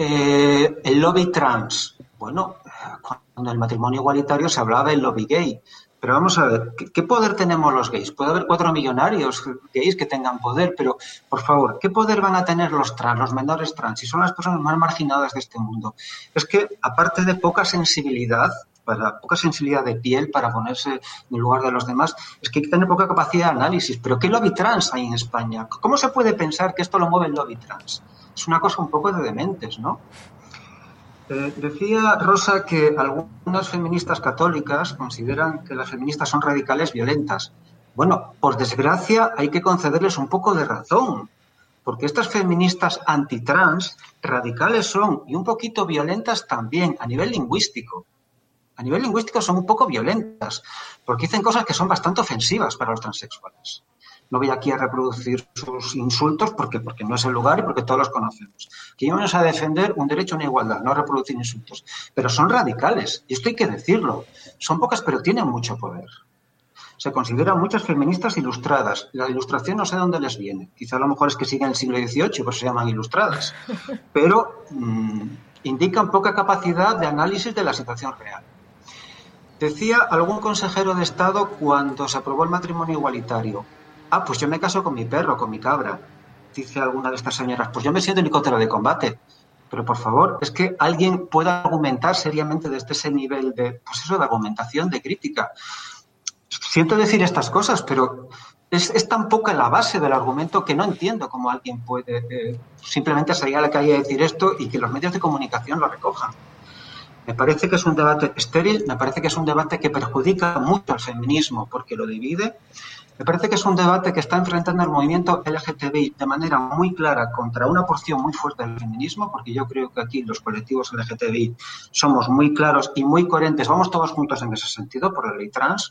eh, el lobby trans. Bueno, cuando en el matrimonio igualitario se hablaba del lobby gay. Pero vamos a ver, ¿qué, ¿qué poder tenemos los gays? Puede haber cuatro millonarios gays que tengan poder, pero, por favor, ¿qué poder van a tener los trans, los menores trans, si son las personas más marginadas de este mundo? Es que, aparte de poca sensibilidad, para poca sensibilidad de piel para ponerse en lugar de los demás, es que hay que tener poca capacidad de análisis. ¿Pero qué lobby trans hay en España? ¿Cómo se puede pensar que esto lo mueve el lobby trans? Es una cosa un poco de dementes, ¿no? Eh, decía Rosa que algunas feministas católicas consideran que las feministas son radicales violentas. Bueno, por desgracia hay que concederles un poco de razón, porque estas feministas antitrans radicales son y un poquito violentas también a nivel lingüístico. A nivel lingüístico son un poco violentas, porque dicen cosas que son bastante ofensivas para los transexuales. No voy aquí a reproducir sus insultos porque, porque no es el lugar y porque todos los conocemos. Que vamos a defender un derecho a una igualdad, no a reproducir insultos. Pero son radicales, y esto hay que decirlo. Son pocas, pero tienen mucho poder. Se consideran muchas feministas ilustradas. La ilustración no sé dónde les viene. Quizá a lo mejor es que siguen el siglo dieciocho, pues se llaman ilustradas. Pero mmm, indican poca capacidad de análisis de la situación real. Decía algún consejero de Estado cuando se aprobó el matrimonio igualitario: ah, pues yo me caso con mi perro, con mi cabra. Dice alguna de estas señoras: pues yo me siento helicóptero de combate. Pero por favor, es que alguien pueda argumentar seriamente desde ese nivel de, pues eso, de argumentación, de crítica. Siento decir estas cosas, pero es, es tan poca la base del argumento que no entiendo cómo alguien puede eh, simplemente salir a la calle a decir esto y que los medios de comunicación lo recojan. Me parece que es un debate estéril, me parece que es un debate que perjudica mucho al feminismo porque lo divide. Me parece que es un debate que está enfrentando al movimiento L G T B I de manera muy clara contra una porción muy fuerte del feminismo, porque yo creo que aquí los colectivos L G T B I somos muy claros y muy coherentes, vamos todos juntos en ese sentido por la ley trans.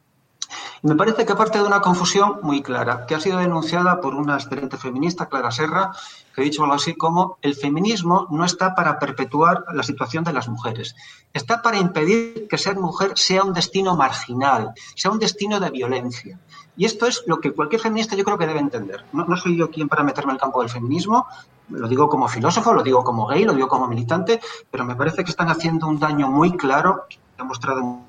Y me parece que parte de una confusión muy clara, que ha sido denunciada por una excelente feminista, Clara Serra, que ha dicho algo así como: el feminismo no está para perpetuar la situación de las mujeres, está para impedir que ser mujer sea un destino marginal, sea un destino de violencia. Y esto es lo que cualquier feminista yo creo que debe entender. No, no soy yo quien para meterme en el campo del feminismo, lo digo como filósofo, lo digo como gay, lo digo como militante, pero me parece que están haciendo un daño muy claro, que ha mostrado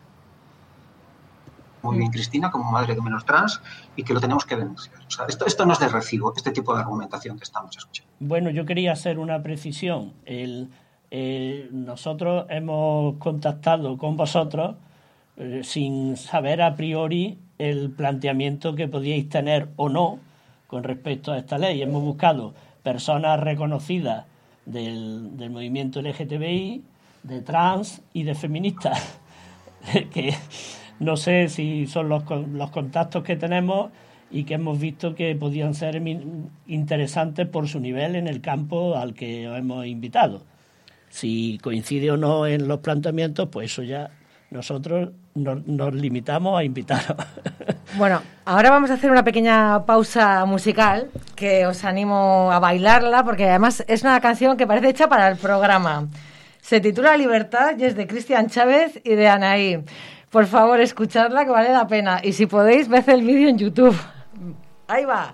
muy bien Cristina como madre de menos trans, y que lo tenemos que denunciar. O sea, esto, esto no es de recibo, este tipo de argumentación que estamos escuchando. Bueno, yo quería hacer una precisión. El, eh, nosotros hemos contactado con vosotros eh, sin saber a priori el planteamiento que podíais tener o no con respecto a esta ley. Hemos buscado personas reconocidas del, del movimiento L G T B I, de trans y de feministas, que no sé si son los, los contactos que tenemos y que hemos visto que podían ser interesantes por su nivel en el campo al que os hemos invitado. Si coincide o no en los planteamientos, pues eso ya nosotros nos, nos limitamos a invitaros. Bueno, ahora vamos a hacer una pequeña pausa musical que os animo a bailarla porque además es una canción que parece hecha para el programa. Se titula Libertad y es de Cristian Chávez y de Anaí. Por favor, escuchadla que vale la pena. Y si podéis, ved el vídeo en YouTube. Ahí va.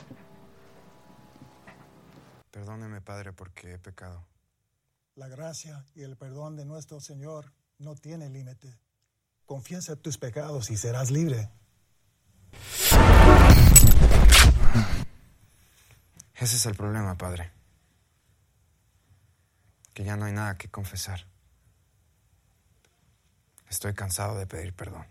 Perdóneme, Padre, porque he pecado. La gracia y el perdón de nuestro Señor no tiene límite. Confiesa tus pecados y serás libre. Ese es el problema, Padre. Que ya no hay nada que confesar. Estoy cansado de pedir perdón.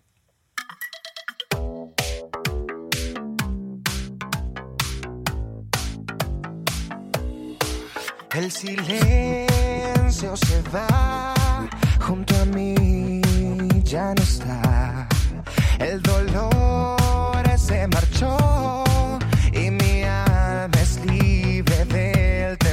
El silencio se va, junto a mí ya no está. El dolor se marchó y mi alma es libre del temor.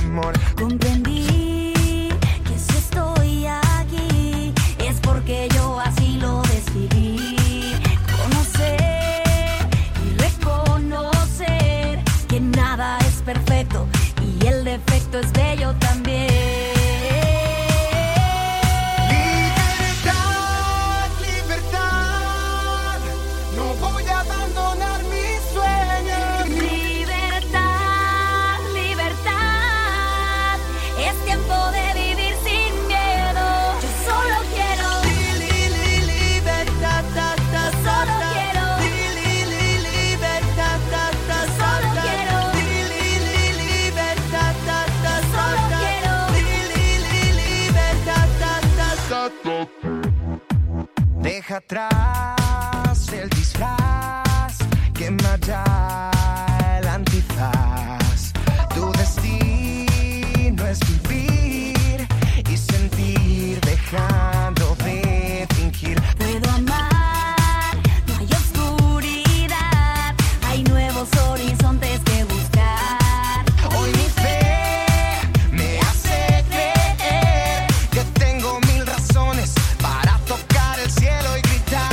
el disfraz que malla el antifaz. Tu destino es vivir y sentir dejando de fingir. Puedo amar, no hay oscuridad, hay nuevos horizontes que buscar. Hoy mi fe me hace creer que tengo mil razones para tocar el cielo y gritar.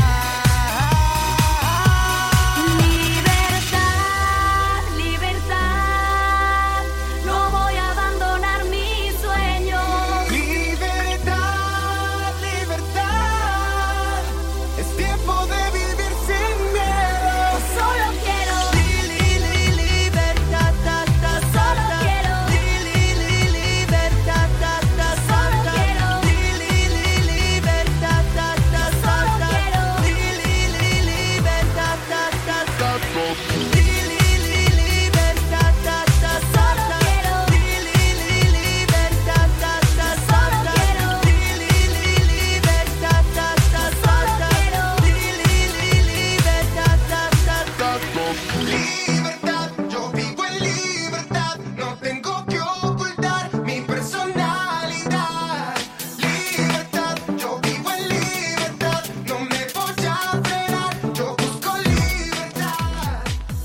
Libertad, libertad, no voy a abandonar mis sueños. Libertad, libertad, es tiempo de vivir sin miedo. Solo quiero Li, li, li, libertad, ta, ta, ta, Solo ta. quiero Li, li, li, libertad, ta, ta, ta, Solo ta. quiero Li, li, li, libertad, ta, ta, ta, Solo ta. quiero Li, li, li, libertad, ta, ta, ta. Li, li, li, libertad, ta, ta, ta, Solo ta. quiero Li, li, li, libertad, ta, ta, ta, Solo ta. quiero Li, li, li, libertad, ta, ta, ta, Solo ta. quiero Li, li, li, libertad, ta, ta, ta. Libertad, yo vivo en libertad, no tengo que ocultar mi personalidad. Libertad, yo vivo en libertad, no me voy a frenar, yo busco libertad.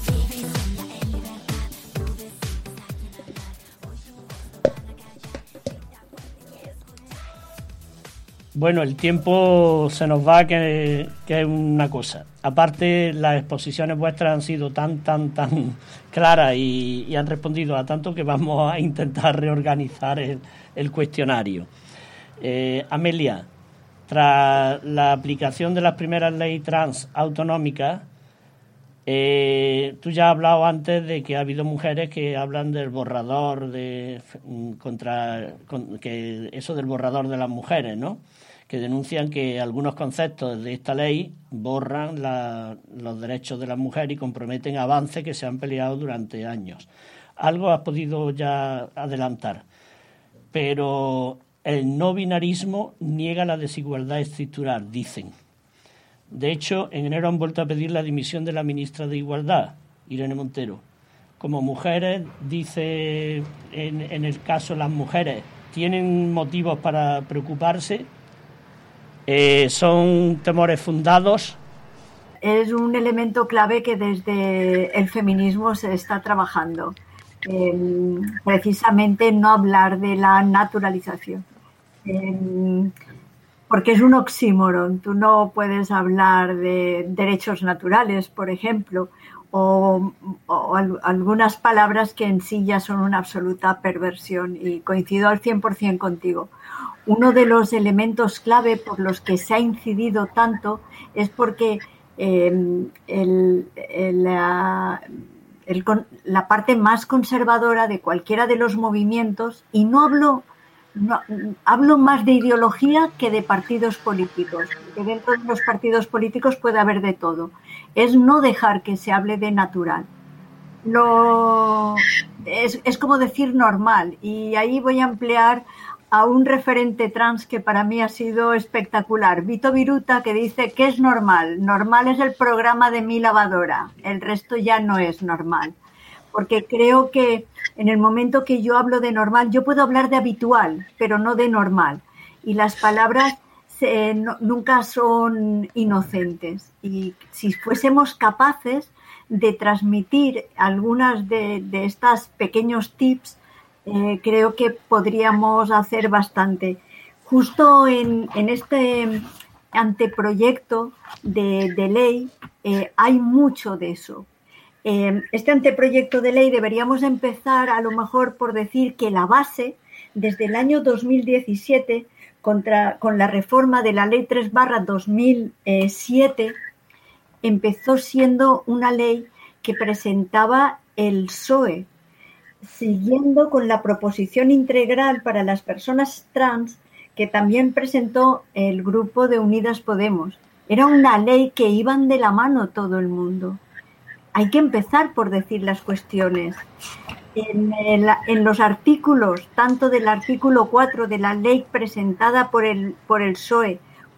Bueno, el tiempo se nos va, que, que es una cosa. Aparte, las exposiciones vuestras han sido tan, tan, tan claras y, y han respondido a tanto que vamos a intentar reorganizar el, el cuestionario. Eh, Amelia, tras la aplicación de las primeras leyes trans autonómicas, eh, tú ya has hablado antes de que ha habido mujeres que hablan del borrador de contra con, que eso del borrador de las mujeres, ¿no? Que denuncian que algunos conceptos de esta ley borran la, los derechos de las mujeres y comprometen avances que se han peleado durante años. Algo has podido ya adelantar, pero el no binarismo niega la desigualdad estructural, dicen. De hecho, en enero han vuelto a pedir la dimisión de la ministra de Igualdad, Irene Montero. Como mujeres, dice en, en el caso las mujeres, tienen motivos para preocuparse. Eh, ¿Son temores fundados? Es un elemento clave que desde el feminismo se está trabajando. Eh, precisamente no hablar de la naturalización. Eh, porque es un oxímoron. Tú no puedes hablar de derechos naturales, por ejemplo, o, o al, algunas palabras que en sí ya son una absoluta perversión, y coincido al cien por ciento contigo. Uno de los elementos clave por los que se ha incidido tanto es porque eh, el, el, la, el, la parte más conservadora de cualquiera de los movimientos, y no hablo, no, hablo más de ideología que de partidos políticos, porque dentro de los partidos políticos puede haber de todo, es no dejar que se hable de natural. Lo, es, es como decir normal, y ahí voy a emplear a un referente trans que para mí ha sido espectacular, Vito Viruta, que dice que es normal. Normal es el programa de mi lavadora, el resto ya no es normal. Porque creo que en el momento que yo hablo de normal, yo puedo hablar de habitual, pero no de normal. Y las palabras se, no, nunca son inocentes. Y si fuésemos capaces de transmitir algunas de, de estos pequeños tips, Eh, creo que podríamos hacer bastante. Justo en, en este anteproyecto de, de ley eh, hay mucho de eso. Eh, este anteproyecto de ley deberíamos empezar a lo mejor por decir que la base, desde el año dos mil diecisiete, contra, con la reforma de la ley tres barra dos mil siete, empezó siendo una ley que presentaba el P S O E, siguiendo con la proposición integral para las personas trans que también presentó el grupo de Unidas Podemos. Era una ley que iban de la mano todo el mundo. Hay que empezar por decir las cuestiones. En, el, en los artículos, tanto del artículo cuatro de la ley presentada por el, por el P S O E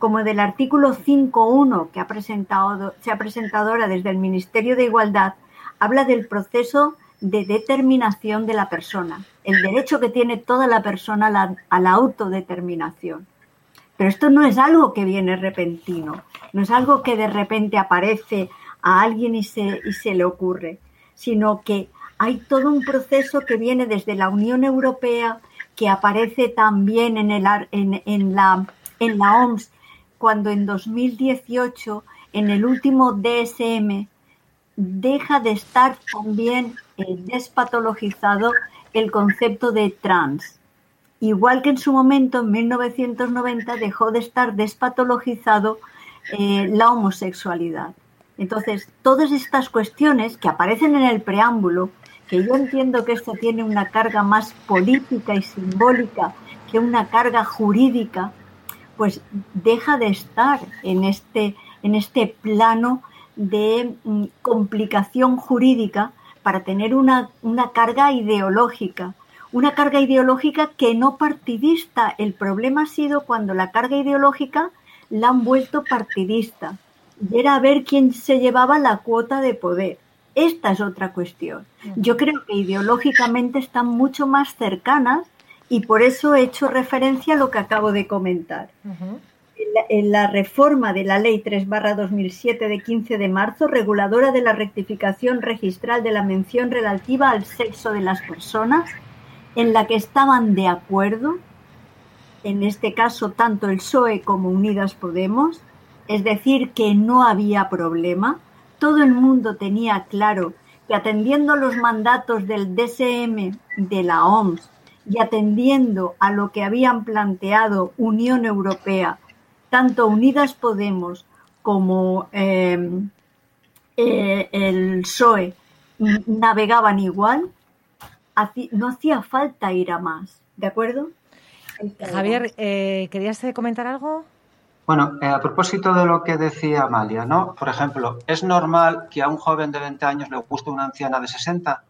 como del artículo cinco punto uno que ha presentado, se ha presentado ahora desde el Ministerio de Igualdad, habla del proceso de determinación de la persona, el derecho que tiene toda la persona a la, a la autodeterminación. Pero esto no es algo que viene repentino, no es algo que de repente aparece a alguien y se, y se le ocurre, sino que hay todo un proceso que viene desde la Unión Europea, que aparece también en, el, en, en, la, en la O M S, cuando en dos mil dieciocho, en el último D S M, deja de estar también eh, despatologizado el concepto de trans. Igual que en su momento, en mil novecientos noventa, dejó de estar despatologizado eh, la homosexualidad. Entonces, todas estas cuestiones que aparecen en el preámbulo, que yo entiendo que esto tiene una carga más política y simbólica que una carga jurídica, pues deja de estar en este, en este plano de mm, complicación jurídica para tener una, una carga ideológica. Una carga ideológica que no partidista. El problema ha sido cuando la carga ideológica la han vuelto partidista. Y era a ver quién se llevaba la cuota de poder. Esta es otra cuestión. Yo creo que ideológicamente están mucho más cercanas y por eso he hecho referencia a lo que acabo de comentar. Uh-huh. En, la, en la reforma de la Ley tres barra dos mil siete de quince de marzo, reguladora de la rectificación registral de la mención relativa al sexo de las personas, en la que estaban de acuerdo, en este caso tanto el P S O E como Unidas Podemos, es decir, que no había problema. Todo el mundo tenía claro que atendiendo a los mandatos del D S M de la O M S y atendiendo a lo que habían planteado Unión Europea, tanto Unidas Podemos como eh, eh, el P S O E navegaban igual, no hacía falta ir a más, ¿de acuerdo? Javier, eh, ¿querías comentar algo? Bueno, eh, a propósito de lo que decía Amalia, ¿no? Por ejemplo, ¿es normal que a un joven de veinte años le guste una anciana de sesenta?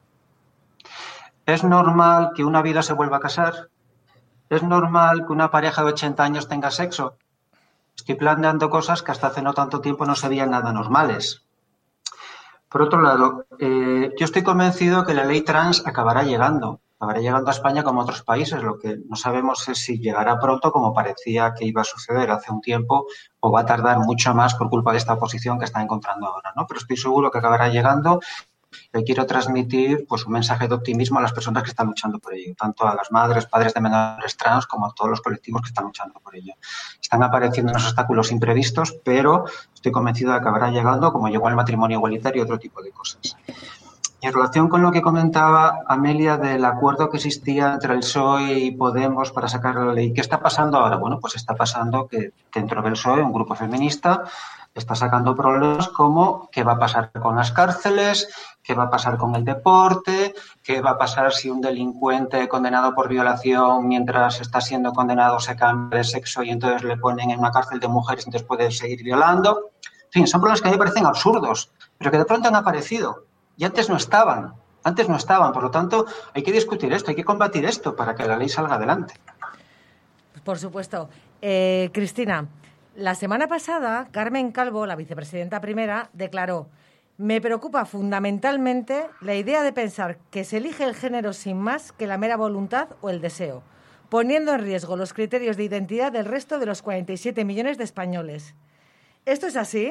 ¿Es normal que una vida se vuelva a casar? ¿Es normal que una pareja de ochenta años tenga sexo? Estoy planteando cosas que hasta hace no tanto tiempo no se veían nada normales. Por otro lado, eh, yo estoy convencido que la ley trans acabará llegando. Acabará llegando a España como a otros países. Lo que no sabemos es si llegará pronto, como parecía que iba a suceder hace un tiempo, o va a tardar mucho más por culpa de esta oposición que está encontrando ahora, ¿no? Pero estoy seguro que acabará llegando. Y quiero transmitir pues, un mensaje de optimismo a las personas que están luchando por ello, tanto a las madres, padres de menores trans, como a todos los colectivos que están luchando por ello. Están apareciendo unos obstáculos imprevistos, pero estoy convencido de que acabará llegando, como llegó el matrimonio igualitario y otro tipo de cosas. Y en relación con lo que comentaba Amelia del acuerdo que existía entre el P S O E y Podemos para sacar la ley, ¿qué está pasando ahora? Bueno, pues está pasando que dentro del P S O E, un grupo feminista está sacando problemas como qué va a pasar con las cárceles, qué va a pasar con el deporte, qué va a pasar si un delincuente condenado por violación mientras está siendo condenado se cambia de sexo y entonces le ponen en una cárcel de mujeres y entonces puede seguir violando. En fin, son problemas que a mí me parecen absurdos, pero que de pronto han aparecido y antes no estaban, antes no estaban. Por lo tanto, hay que discutir esto, hay que combatir esto para que la ley salga adelante. Por supuesto. Eh, Cristina, la semana pasada, Carmen Calvo, la vicepresidenta primera, declaró: me preocupa fundamentalmente la idea de pensar que se elige el género sin más que la mera voluntad o el deseo, poniendo en riesgo los criterios de identidad del resto de los cuarenta y siete millones de españoles. ¿Esto es así?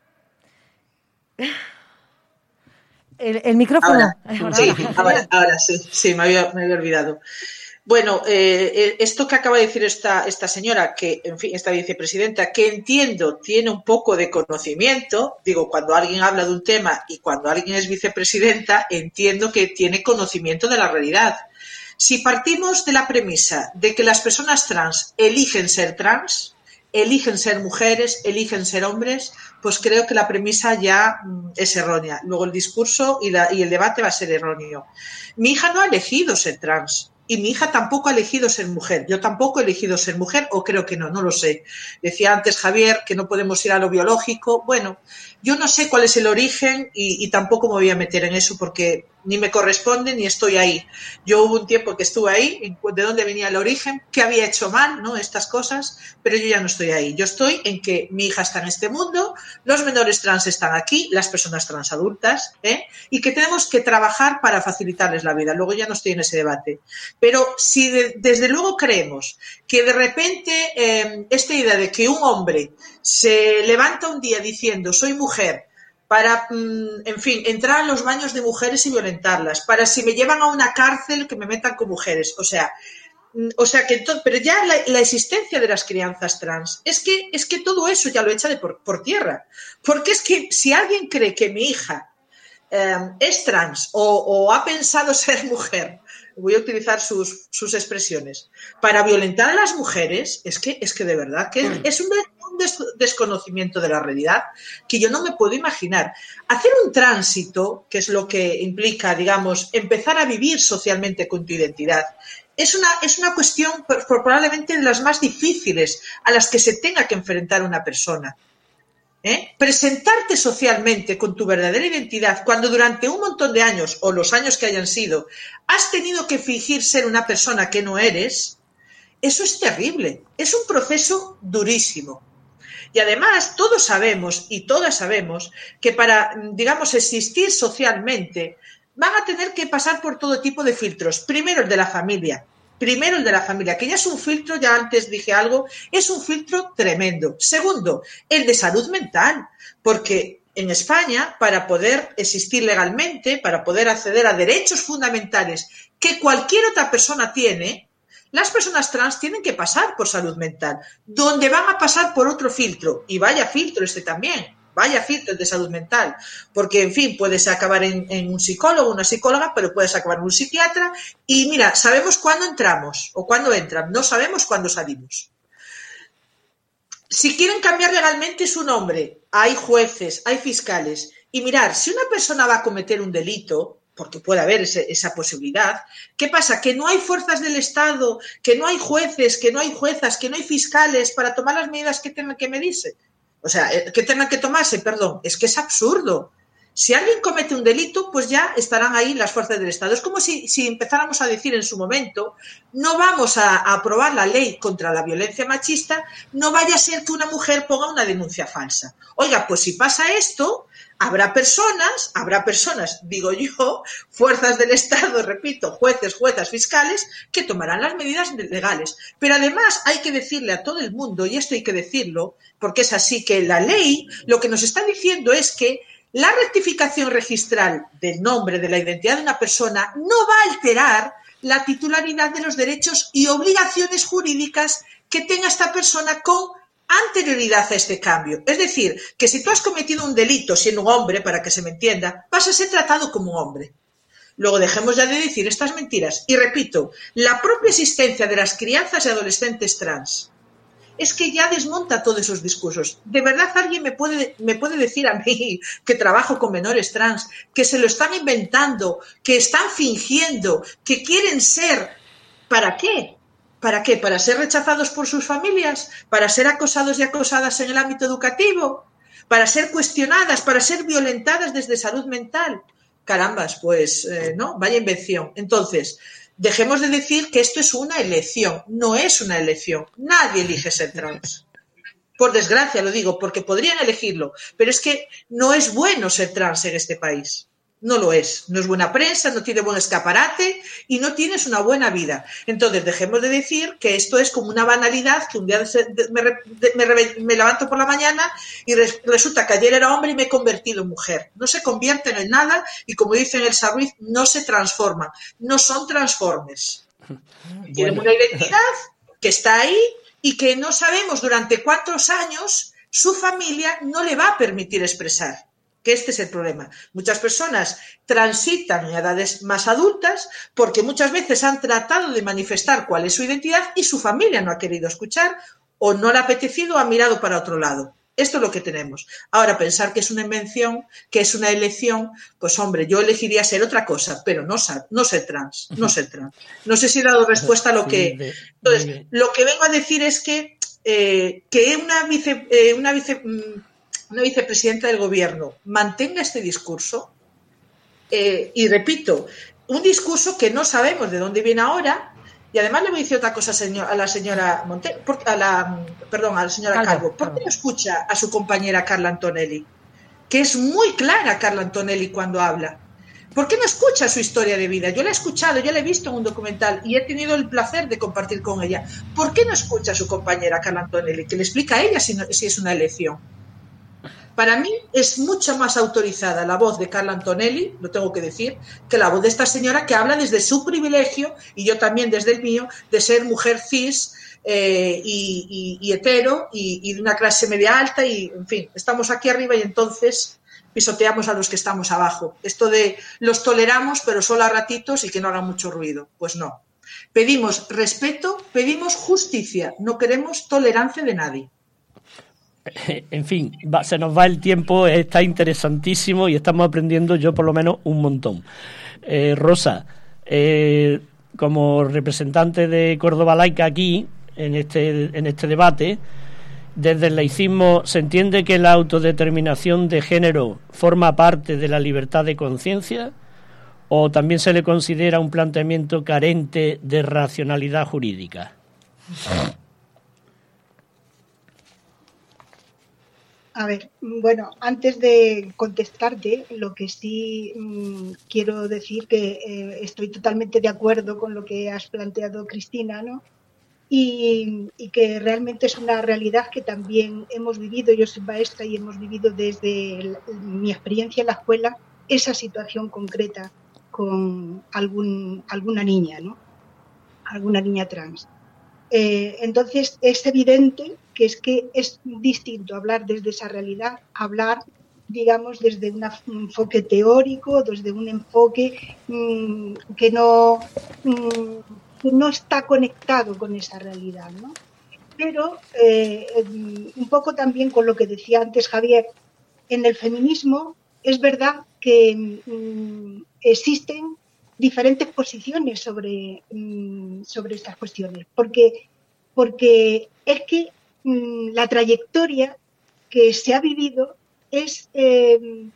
El, el micrófono. Ahora, sí, ahora, ahora sí, sí, me había, me había olvidado. Bueno, eh, esto que acaba de decir esta, esta señora, que, en fin, esta vicepresidenta, que entiendo tiene un poco de conocimiento, digo, cuando alguien habla de un tema y cuando alguien es vicepresidenta, entiendo que tiene conocimiento de la realidad. Si partimos de la premisa de que las personas trans eligen ser trans, eligen ser mujeres, eligen ser hombres, pues creo que la premisa ya es errónea. Luego el discurso y, la, y el debate va a ser erróneo. Mi hija no ha elegido ser trans. Y mi hija tampoco ha elegido ser mujer. Yo tampoco he elegido ser mujer, o creo que no, no lo sé. Decía antes Javier que no podemos ir a lo biológico. Bueno, yo no sé cuál es el origen y, y tampoco me voy a meter en eso porque ni me corresponde, ni estoy ahí. Yo hubo un tiempo que estuve ahí, de dónde venía el origen, qué había hecho mal, ¿no? Estas cosas, pero yo ya no estoy ahí. Yo estoy en que mi hija está en este mundo, los menores trans están aquí, las personas trans adultas, ¿eh? Y que tenemos que trabajar para facilitarles la vida. Luego ya no estoy en ese debate. Pero si de, desde luego creemos que de repente eh, esta idea de que un hombre se levanta un día diciendo soy mujer, para, en fin, entrar a los baños de mujeres y violentarlas, para si me llevan a una cárcel que me metan con mujeres, o sea, o sea que entonces, pero ya la, la existencia de las crianzas trans, es que, es que todo eso ya lo echa de por, por tierra, porque es que si alguien cree que mi hija eh, es trans o, o ha pensado ser mujer, voy a utilizar sus, sus expresiones, para violentar a las mujeres, es que, es que de verdad que es, es un, un des, desconocimiento de la realidad que yo no me puedo imaginar. Hacer un tránsito, que es lo que implica, digamos, empezar a vivir socialmente con tu identidad, es una, es una cuestión probablemente de las más difíciles a las que se tenga que enfrentar una persona. ¿Eh? Presentarte socialmente con tu verdadera identidad cuando durante un montón de años o los años que hayan sido has tenido que fingir ser una persona que no eres, eso es terrible, es un proceso durísimo. Y además todos sabemos y todas sabemos que para, digamos, existir socialmente van a tener que pasar por todo tipo de filtros. Primero el de la familia. Primero el de la familia, que ya es un filtro, ya antes dije algo, es un filtro tremendo. Segundo, el de salud mental, porque en España, para poder existir legalmente, para poder acceder a derechos fundamentales que cualquier otra persona tiene, las personas trans tienen que pasar por salud mental, donde van a pasar por otro filtro, y vaya filtro este también. Vaya filtros de salud mental, porque, en fin, puedes acabar en, en un psicólogo, una psicóloga, pero puedes acabar en un psiquiatra y, mira, sabemos cuándo entramos o cuándo entran, no sabemos cuándo salimos. Si quieren cambiar legalmente su nombre, hay jueces, hay fiscales, y mirar, si una persona va a cometer un delito, porque puede haber ese, esa posibilidad, ¿qué pasa? Que no hay fuerzas del Estado, que no hay jueces, que no hay juezas, que no hay fiscales para tomar las medidas que tengan que medirse. O sea, que tengan que tomarse, perdón, es que es absurdo. Si alguien comete un delito, pues ya estarán ahí las fuerzas del Estado. Es como si, si empezáramos a decir en su momento, no vamos a, a aprobar la ley contra la violencia machista, no vaya a ser que una mujer ponga una denuncia falsa. Oiga, pues si pasa esto, habrá personas, habrá personas, digo yo, fuerzas del Estado, repito, jueces, juezas, fiscales, que tomarán las medidas legales. Pero además hay que decirle a todo el mundo, y esto hay que decirlo, porque es así, que la ley lo que nos está diciendo es que la rectificación registral del nombre, de la identidad de una persona, no va a alterar la titularidad de los derechos y obligaciones jurídicas que tenga esta persona con anterioridad a este cambio. Es decir, que si tú has cometido un delito siendo un hombre, para que se me entienda, vas a ser tratado como un hombre. Luego dejemos ya de decir estas mentiras. Y repito, la propia existencia de las crianzas y adolescentes trans es que ya desmonta todos esos discursos. ¿De verdad alguien me puede, me puede decir a mí, que trabajo con menores trans, que se lo están inventando, que están fingiendo, que quieren ser? ¿Para qué? ¿Para qué? ¿Para ser rechazados por sus familias? ¿Para ser acosados y acosadas en el ámbito educativo? ¿Para ser cuestionadas? ¿Para ser violentadas desde salud mental? Carambas, pues eh, no, vaya invención. Entonces, dejemos de decir que esto es una elección. No es una elección. Nadie elige ser trans. Por desgracia lo digo, porque podrían elegirlo, pero es que no es bueno ser trans en este país. No lo es. No es buena prensa, no tiene buen escaparate y no tienes una buena vida. Entonces, dejemos de decir que esto es como una banalidad, que un día me, me, me levanto por la mañana y resulta que ayer era hombre y me he convertido en mujer. No se convierten en nada y, como dicen el Ruiz, no se transforman. No son transformes. Tienen una identidad que está ahí y que no sabemos durante cuántos años su familia no le va a permitir expresar. Que este es el problema. Muchas personas transitan en edades más adultas porque muchas veces han tratado de manifestar cuál es su identidad y su familia no ha querido escuchar o no le ha apetecido o ha mirado para otro lado. Esto es lo que tenemos. Ahora, pensar que es una invención, que es una elección, pues hombre, yo elegiría ser otra cosa, pero no, no ser trans, no ser trans. No sé si he dado respuesta a lo que... Entonces, lo que vengo a decir es que, eh, que una vice... Eh, una vice una vicepresidenta del gobierno mantenga este discurso, Eh, y repito, un discurso que no sabemos de dónde viene ahora. Y además le voy a decir otra cosa señor, a la señora Montero, a la, perdón, a la señora Calvo. Calvo. ¿Por qué no escucha a su compañera Carla Antonelli? Que es muy clara Carla Antonelli cuando habla. ¿Por qué no escucha su historia de vida? Yo la he escuchado, yo la he visto en un documental y he tenido el placer de compartir con ella. ¿Por qué no escucha a su compañera Carla Antonelli? Que le explica a ella si, no, si es una elección. Para mí es mucho más autorizada la voz de Carla Antonelli, lo tengo que decir, que la voz de esta señora que habla desde su privilegio, y yo también desde el mío, de ser mujer cis eh, y, y, y hetero y, y de una clase media alta y, en fin, estamos aquí arriba y entonces pisoteamos a los que estamos abajo. Esto de los toleramos pero solo a ratitos y que no hagan mucho ruido. Pues no. Pedimos respeto, pedimos justicia, no queremos tolerancia de nadie. En fin, va, se nos va el tiempo, está interesantísimo y estamos aprendiendo, yo por lo menos, un montón. Eh, Rosa, eh, como representante de Córdoba Laica aquí, en este, en este debate, desde el laicismo, ¿se entiende que la autodeterminación de género forma parte de la libertad de conciencia o también se le considera un planteamiento carente de racionalidad jurídica? A ver, bueno, antes de contestarte, lo que sí mmm, quiero decir que eh, estoy totalmente de acuerdo con lo que has planteado, Cristina, ¿no? Y, y que realmente es una realidad que también hemos vivido, yo soy maestra y hemos vivido desde el, mi experiencia en la escuela esa situación concreta con algún, alguna niña, ¿no? Alguna niña trans. Eh, entonces es evidente que es que es distinto hablar desde esa realidad, hablar, digamos, desde un enfoque teórico, desde un enfoque mmm, que no, mmm, no está conectado con esa realidad, ¿no? Pero eh, un poco también con lo que decía antes Javier, en el feminismo es verdad que mmm, existen diferentes posiciones sobre, mmm, sobre estas cuestiones, porque, porque es que mmm, la trayectoria que se ha vivido es, eh,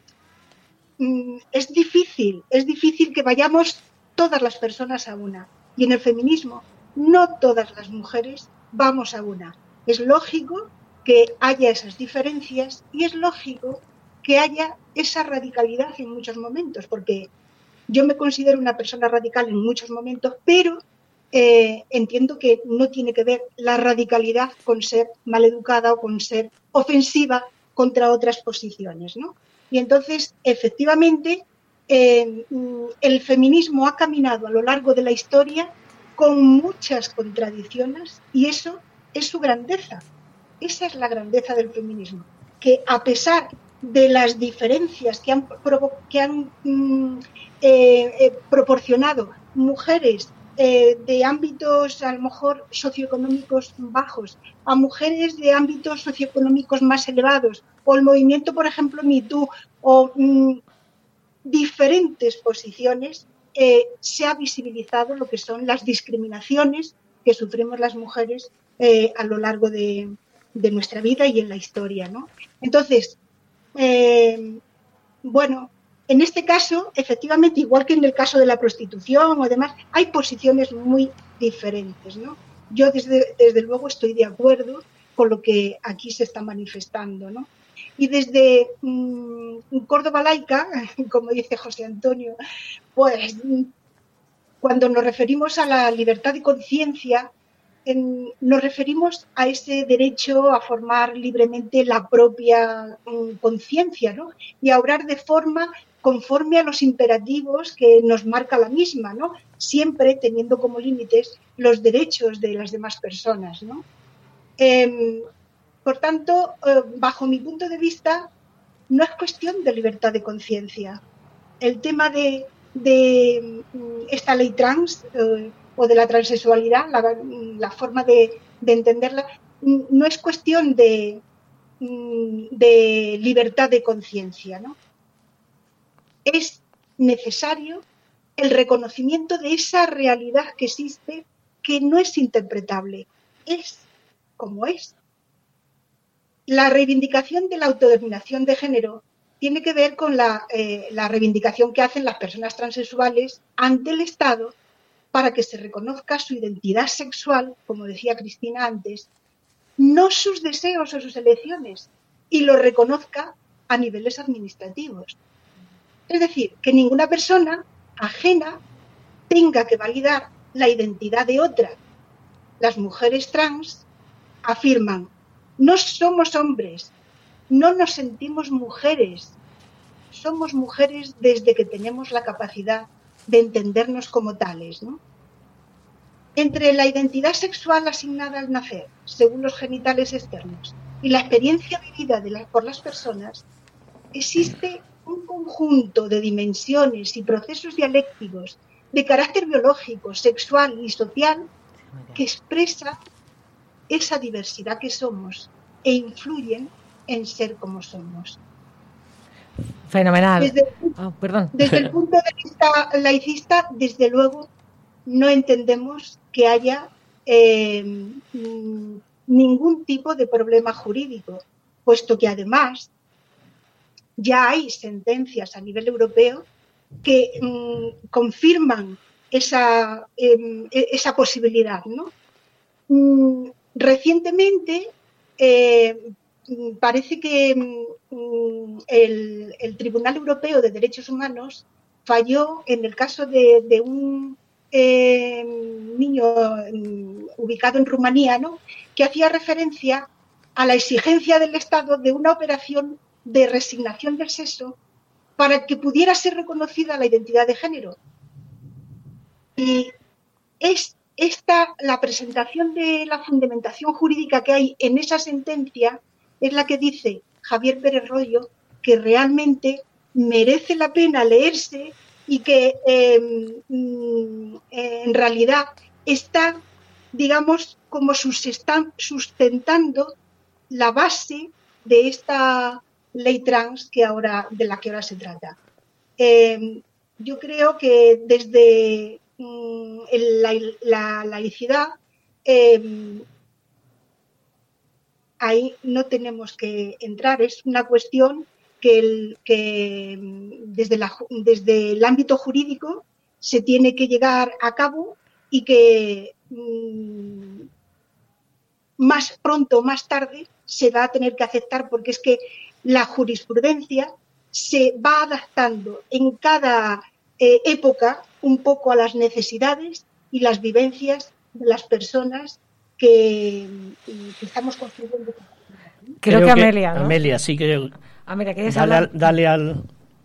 mmm, es difícil, es difícil que vayamos todas las personas a una. Y en el feminismo no todas las mujeres vamos a una. Es lógico que haya esas diferencias y es lógico que haya esa radicalidad en muchos momentos, porque yo me considero una persona radical en muchos momentos, pero eh, entiendo que no tiene que ver la radicalidad con ser maleducada o con ser ofensiva contra otras posiciones, ¿no? Y entonces, efectivamente, eh, el feminismo ha caminado a lo largo de la historia con muchas contradicciones y eso es su grandeza. Esa es la grandeza del feminismo, que a pesar de las diferencias que han, que han mm, eh, eh, proporcionado mujeres eh, de ámbitos a lo mejor socioeconómicos bajos a mujeres de ámbitos socioeconómicos más elevados, o el movimiento, por ejemplo, Me Too, o mm, diferentes posiciones, eh, se ha visibilizado lo que son las discriminaciones que sufrimos las mujeres eh, a lo largo de, de nuestra vida y en la historia, ¿no? Entonces, eh, bueno, en este caso, efectivamente, igual que en el caso de la prostitución o demás, hay posiciones muy diferentes, ¿no? Yo desde, desde luego estoy de acuerdo con lo que aquí se está manifestando, ¿no? Y desde mmm, Córdoba Laica, como dice José Antonio, pues cuando nos referimos a la libertad de conciencia, nos referimos a ese derecho a formar libremente la propia um, conciencia, ¿no? Y a obrar de forma conforme a los imperativos que nos marca la misma, ¿no? Siempre teniendo como límites los derechos de las demás personas, ¿no? Eh, por tanto, eh, bajo mi punto de vista, no es cuestión de libertad de conciencia. El tema de, de esta ley trans eh, o de la transexualidad, la, la forma de, de entenderla, no es cuestión de, de libertad de conciencia, ¿no? Es necesario el reconocimiento de esa realidad que existe, que no es interpretable, es como es. La reivindicación de la autodeterminación de género tiene que ver con la, eh, la reivindicación que hacen las personas transexuales ante el Estado para que se reconozca su identidad sexual, como decía Cristina antes, no sus deseos o sus elecciones, y lo reconozca a niveles administrativos. Es decir, que ninguna persona ajena tenga que validar la identidad de otra. Las mujeres trans afirman, no somos hombres, no nos sentimos mujeres, somos mujeres desde que tenemos la capacidad de entendernos como tales, ¿no? Entre la identidad sexual asignada al nacer, según los genitales externos, y la experiencia vivida de la, por las personas, existe un conjunto de dimensiones y procesos dialécticos de carácter biológico, sexual y social que expresa esa diversidad que somos e influyen en ser como somos. Fenomenal. Desde, oh, perdón. desde el punto de vista laicista, desde luego, no entendemos que haya eh, ningún tipo de problema jurídico, puesto que además ya hay sentencias a nivel europeo que mm, confirman esa, eh, esa posibilidad, ¿no? Mm, recientemente eh, parece que mm, el, el Tribunal Europeo de Derechos Humanos falló en el caso de, de un eh, niño mm, ubicado en Rumanía, ¿no?, que hacía referencia a la exigencia del Estado de una operación de resignación del sexo para que pudiera ser reconocida la identidad de género. Y es esta, la presentación de la fundamentación jurídica que hay en esa sentencia es la que dice Javier Pérez Royo que realmente merece la pena leerse y que eh, en realidad está, digamos, como sustentando la base de esta ley trans que ahora, de la que ahora se trata. Eh, yo creo que desde mm, el, la, la laicidad eh, ahí no tenemos que entrar, es una cuestión que, el, que desde, la, desde el ámbito jurídico se tiene que llegar a cabo y que mmm, más pronto o más tarde se va a tener que aceptar, porque es que la jurisprudencia se va adaptando en cada eh, época un poco a las necesidades y las vivencias de las personas que, que estamos construyendo. Creo, Creo que, que Amelia, ¿no? Amelia, sí que... Amelia, ¿quieres dale hablar? Al, dale al...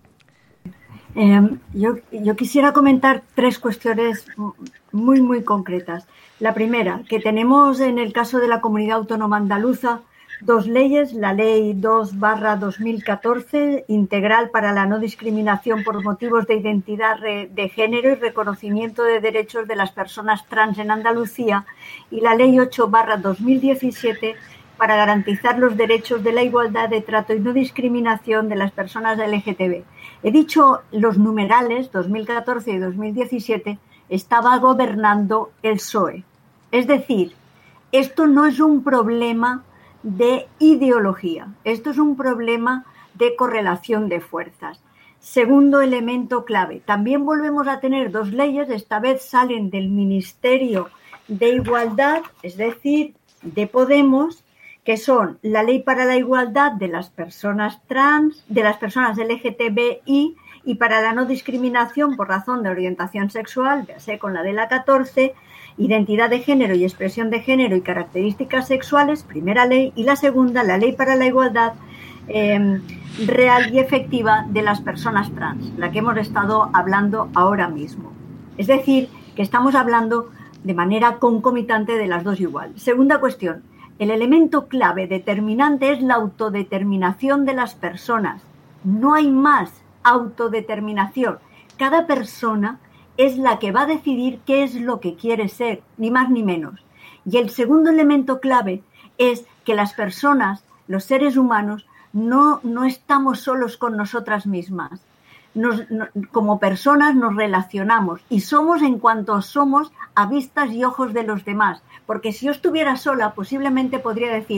Eh, yo, yo quisiera comentar tres cuestiones muy, muy concretas. La primera, que tenemos en el caso de la Comunidad Autónoma Andaluza dos leyes, la Ley dos barra dos mil catorce, integral para la no discriminación por motivos de identidad de género y reconocimiento de derechos de las personas trans en Andalucía, y la Ley ocho barra dos mil diecisiete, para garantizar los derechos de la igualdad de trato y no discriminación de las personas L G T B. He dicho los numerales, dos mil catorce y dos mil diecisiete, estaba gobernando el P S O E. Es decir, esto no es un problema de ideología, esto es un problema de correlación de fuerzas. Segundo elemento clave, también volvemos a tener dos leyes, esta vez salen del Ministerio de Igualdad, es decir, de Podemos, que son la Ley para la Igualdad de las personas trans, de las personas L G T B I y para la no discriminación por razón de orientación sexual, véase con la de la catorce, identidad de género y expresión de género y características sexuales, primera ley, y la segunda, la Ley para la Igualdad eh, real y efectiva de las personas trans, la que hemos estado hablando ahora mismo. Es decir, que estamos hablando de manera concomitante de las dos igual. Segunda cuestión, el elemento clave determinante es la autodeterminación de las personas. No hay más autodeterminación. Cada persona es la que va a decidir qué es lo que quiere ser, ni más ni menos. Y el segundo elemento clave es que las personas, los seres humanos, no, no estamos solos con nosotras mismas. Nos, no, como personas nos relacionamos y somos en cuanto somos a vistas y ojos de los demás. Porque si yo estuviera sola, posiblemente podría decir,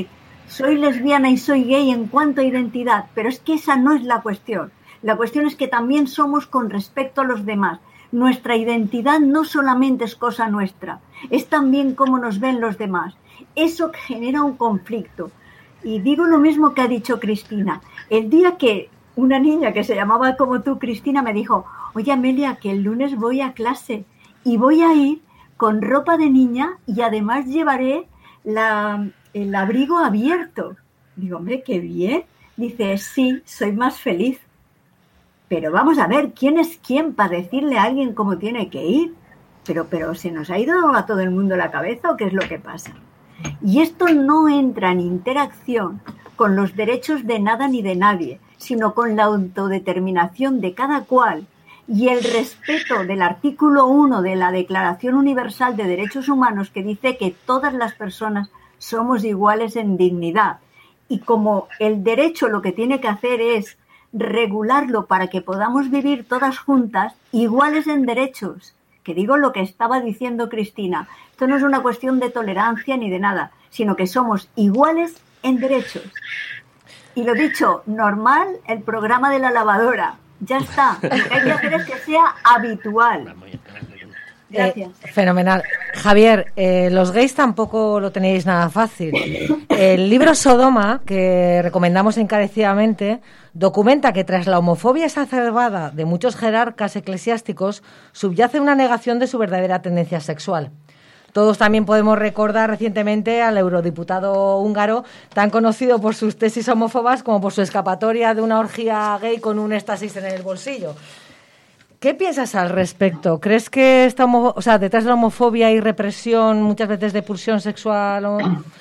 soy lesbiana y soy gay en cuanto a identidad, pero es que esa no es la cuestión. La cuestión es que también somos con respecto a los demás. Nuestra identidad no solamente es cosa nuestra, es también cómo nos ven los demás. Eso genera un conflicto. Y digo lo mismo que ha dicho Cristina. El día que una niña que se llamaba como tú, Cristina, me dijo, oye Amelia, que el lunes voy a clase y voy a ir con ropa de niña y además llevaré la, el abrigo abierto. Digo, hombre, qué bien. Dice, sí, soy más feliz. Pero vamos a ver, ¿quién es quién para decirle a alguien cómo tiene que ir? Pero, pero ¿se nos ha ido a todo el mundo la cabeza o qué es lo que pasa? Y esto no entra en interacción con los derechos de nada ni de nadie, sino con la autodeterminación de cada cual y el respeto del artículo uno de la Declaración Universal de Derechos Humanos, que dice que todas las personas somos iguales en dignidad. Y como el derecho lo que tiene que hacer es regularlo para que podamos vivir todas juntas, iguales en derechos, que digo lo que estaba diciendo Cristina, esto no es una cuestión de tolerancia ni de nada, sino que somos iguales en derechos. Y lo dicho, normal, el programa de la lavadora, ya está, lo que hay que hacer es que sea habitual. Gracias. Eh, fenomenal. Javier, eh, los gays tampoco lo tenéis nada fácil. El libro Sodoma, que recomendamos encarecidamente, documenta que tras la homofobia exacerbada de muchos jerarcas eclesiásticos subyace una negación de su verdadera tendencia sexual. Todos también podemos recordar recientemente al eurodiputado húngaro, tan conocido por sus tesis homófobas como por su escapatoria de una orgía gay con un éxtasis en el bolsillo. ¿Qué piensas al respecto? ¿Crees que esta homo- o sea, detrás de la homofobia hay represión, muchas veces de pulsión sexual? O...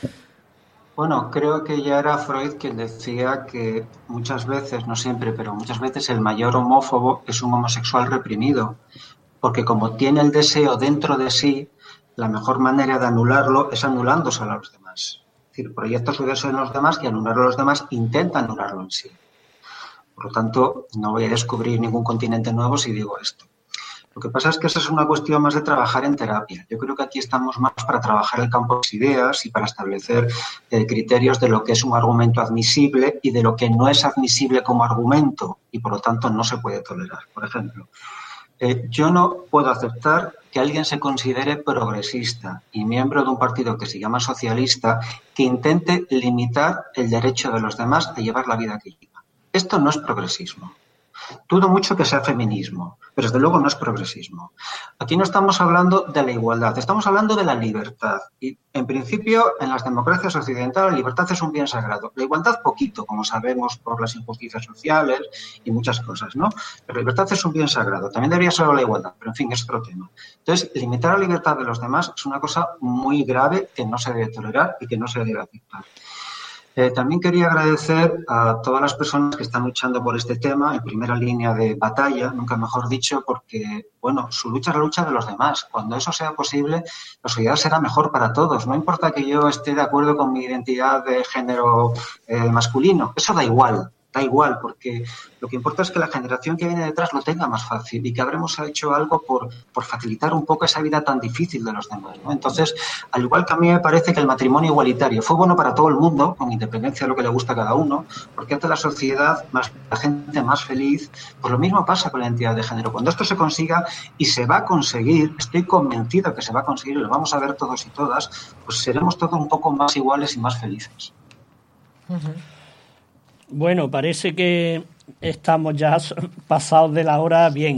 Bueno, creo que ya era Freud quien decía que muchas veces, no siempre, pero muchas veces el mayor homófobo es un homosexual reprimido, porque como tiene el deseo dentro de sí, la mejor manera de anularlo es anulándose a los demás. Es decir, proyecta su deseo en los demás y anularlo a los demás intenta anularlo en sí. Por lo tanto, no voy a descubrir ningún continente nuevo si digo esto. Lo que pasa es que esa es una cuestión más de trabajar en terapia. Yo creo que aquí estamos más para trabajar el campo de las ideas y para establecer eh, criterios de lo que es un argumento admisible y de lo que no es admisible como argumento y, por lo tanto, no se puede tolerar. Por ejemplo, eh, yo no puedo aceptar que alguien se considere progresista y miembro de un partido que se llama socialista que intente limitar el derecho de los demás a llevar la vida que llevan. Esto no es progresismo. Dudo mucho que sea feminismo, pero desde luego no es progresismo. Aquí no estamos hablando de la igualdad, estamos hablando de la libertad. Y en principio, en las democracias occidentales, la libertad es un bien sagrado. La igualdad poquito, como sabemos, por las injusticias sociales y muchas cosas, ¿no? Pero la libertad es un bien sagrado. También debería ser la igualdad, pero en fin, es otro tema. Entonces, limitar la libertad de los demás es una cosa muy grave que no se debe tolerar y que no se debe aceptar. Eh, también quería agradecer a todas las personas que están luchando por este tema en primera línea de batalla, nunca mejor dicho, porque, bueno, su lucha es la lucha de los demás. Cuando eso sea posible, la sociedad será mejor para todos. No importa que yo esté de acuerdo con mi identidad de género eh, masculino, eso da igual. Da igual, porque lo que importa es que la generación que viene detrás lo tenga más fácil y que habremos hecho algo por, por facilitar un poco esa vida tan difícil de los demás, ¿no? Entonces, al igual que a mí me parece que el matrimonio igualitario fue bueno para todo el mundo, con independencia de lo que le gusta a cada uno, porque hace la sociedad, más la gente más feliz, pues lo mismo pasa con la identidad de género. Cuando esto se consiga, y se va a conseguir, estoy convencido que se va a conseguir, y lo vamos a ver todos y todas, pues seremos todos un poco más iguales y más felices. Uh-huh. Bueno, parece que estamos ya pasados de la hora bien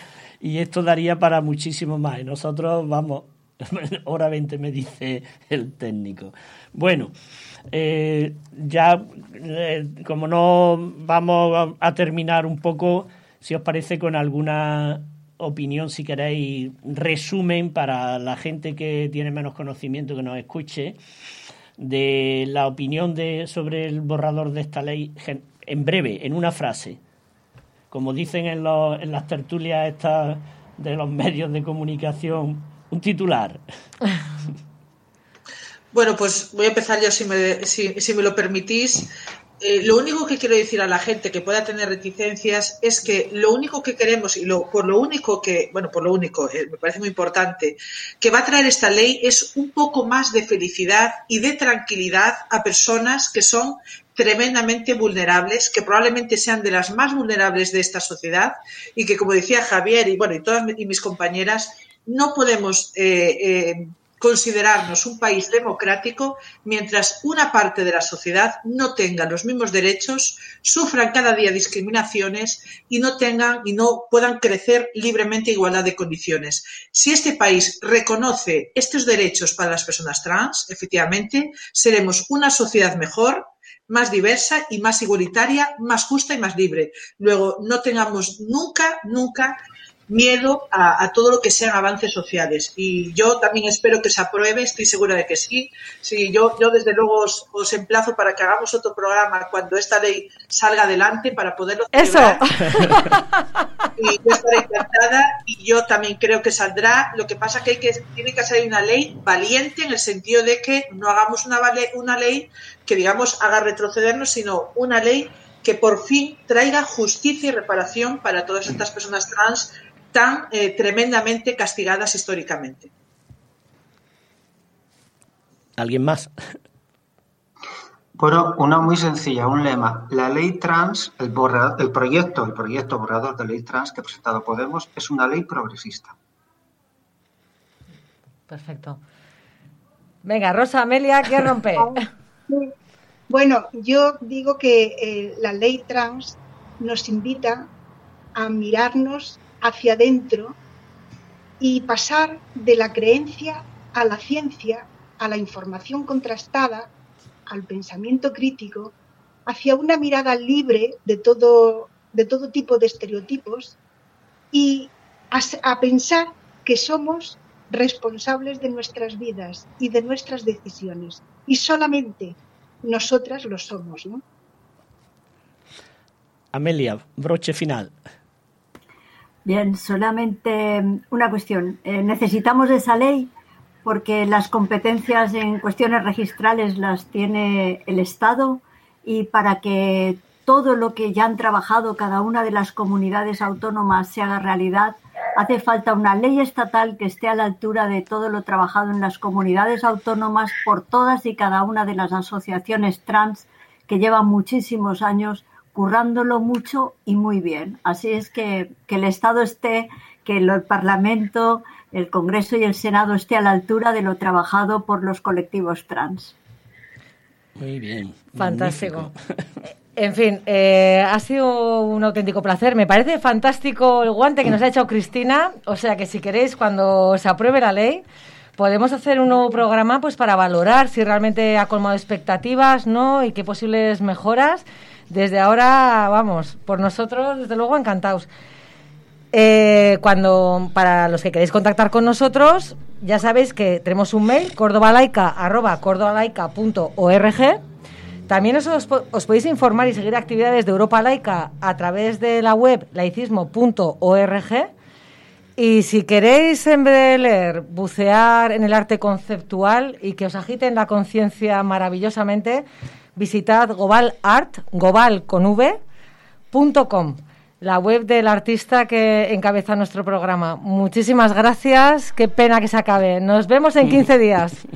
y esto daría para muchísimo más. Y nosotros vamos, hora veinte me dice el técnico. Bueno, eh, ya eh, como no vamos a terminar un poco, si os parece, con alguna opinión, si queréis, resumen para la gente que tiene menos conocimiento que nos escuche, de la opinión de sobre el borrador de esta ley, en breve, en una frase, como dicen en, los, en las tertulias estas de los medios de comunicación, un titular. Bueno, pues voy a empezar yo, si me, si, si me lo permitís. Eh, lo único que quiero decir a la gente que pueda tener reticencias es que lo único que queremos y lo, por lo único que, bueno, por lo único, eh, me parece muy importante, que va a traer esta ley es un poco más de felicidad y de tranquilidad a personas que son tremendamente vulnerables, que probablemente sean de las más vulnerables de esta sociedad y que, como decía Javier y bueno y todas y mis compañeras, no podemos eh, eh, considerarnos un país democrático mientras una parte de la sociedad no tenga los mismos derechos, sufran cada día discriminaciones y no tengan y no puedan crecer libremente en igualdad de condiciones. Si este país reconoce estos derechos para las personas trans, efectivamente seremos una sociedad mejor, más diversa y más igualitaria, más justa y más libre. Luego, no tengamos nunca, nunca miedo a, a todo lo que sean avances sociales. Y yo también espero que se apruebe, estoy segura de que sí. Sí, yo, yo desde luego os, os emplazo para que hagamos otro programa cuando esta ley salga adelante para poderlo celebrar. ¡Eso! Y yo estaré encantada y yo también creo que saldrá. Lo que pasa que, hay que tiene que salir una ley valiente en el sentido de que no hagamos una, una ley que, digamos, haga retrocedernos, sino una ley que por fin traiga justicia y reparación para todas estas personas trans tan eh, tremendamente castigadas históricamente. ¿Alguien más? Bueno, una muy sencilla, un lema. La ley trans, el, borrador, el proyecto, el proyecto borrador de ley trans que ha presentado Podemos es una ley progresista. Perfecto. Venga, Rosa Amelia, ¿qué rompe? Bueno, yo digo que eh, la ley trans nos invita a mirarnos hacia adentro y pasar de la creencia a la ciencia, a la información contrastada, al pensamiento crítico, hacia una mirada libre de todo, de todo tipo de estereotipos y a, a pensar que somos responsables de nuestras vidas y de nuestras decisiones. Y solamente nosotras lo somos, ¿no? Amelia, broche final. Bien, solamente una cuestión. Eh, necesitamos esa ley porque las competencias en cuestiones registrales las tiene el Estado y para que todo lo que ya han trabajado cada una de las comunidades autónomas se haga realidad, hace falta una ley estatal que esté a la altura de todo lo trabajado en las comunidades autónomas por todas y cada una de las asociaciones trans que llevan muchísimos años currándolo mucho y muy bien. Así es que, que el Estado esté, que el Parlamento, el Congreso y el Senado esté a la altura de lo trabajado por los colectivos trans. Muy bien. Fantástico. En fin, eh, ha sido un auténtico placer. Me parece fantástico el guante que nos ha hecho Cristina. O sea que si queréis, cuando se apruebe la ley, podemos hacer un nuevo programa pues para valorar si realmente ha colmado expectativas, ¿no? Y qué posibles mejoras. Desde ahora, vamos, por nosotros, desde luego, encantados. Eh, cuando, para los que queréis contactar con nosotros, ya sabéis que tenemos un mail, cordobalaika arroba cordobalaika punto org. También os, os podéis informar y seguir actividades de Europa Laica a través de la web laicismo punto org. Y si queréis, en vez de leer, bucear en el arte conceptual y que os agiten la conciencia maravillosamente, visitad Gobal Art, Gobal con v, punto com, la web del artista que encabeza nuestro programa. Muchísimas gracias, qué pena que se acabe. Nos vemos en quince días.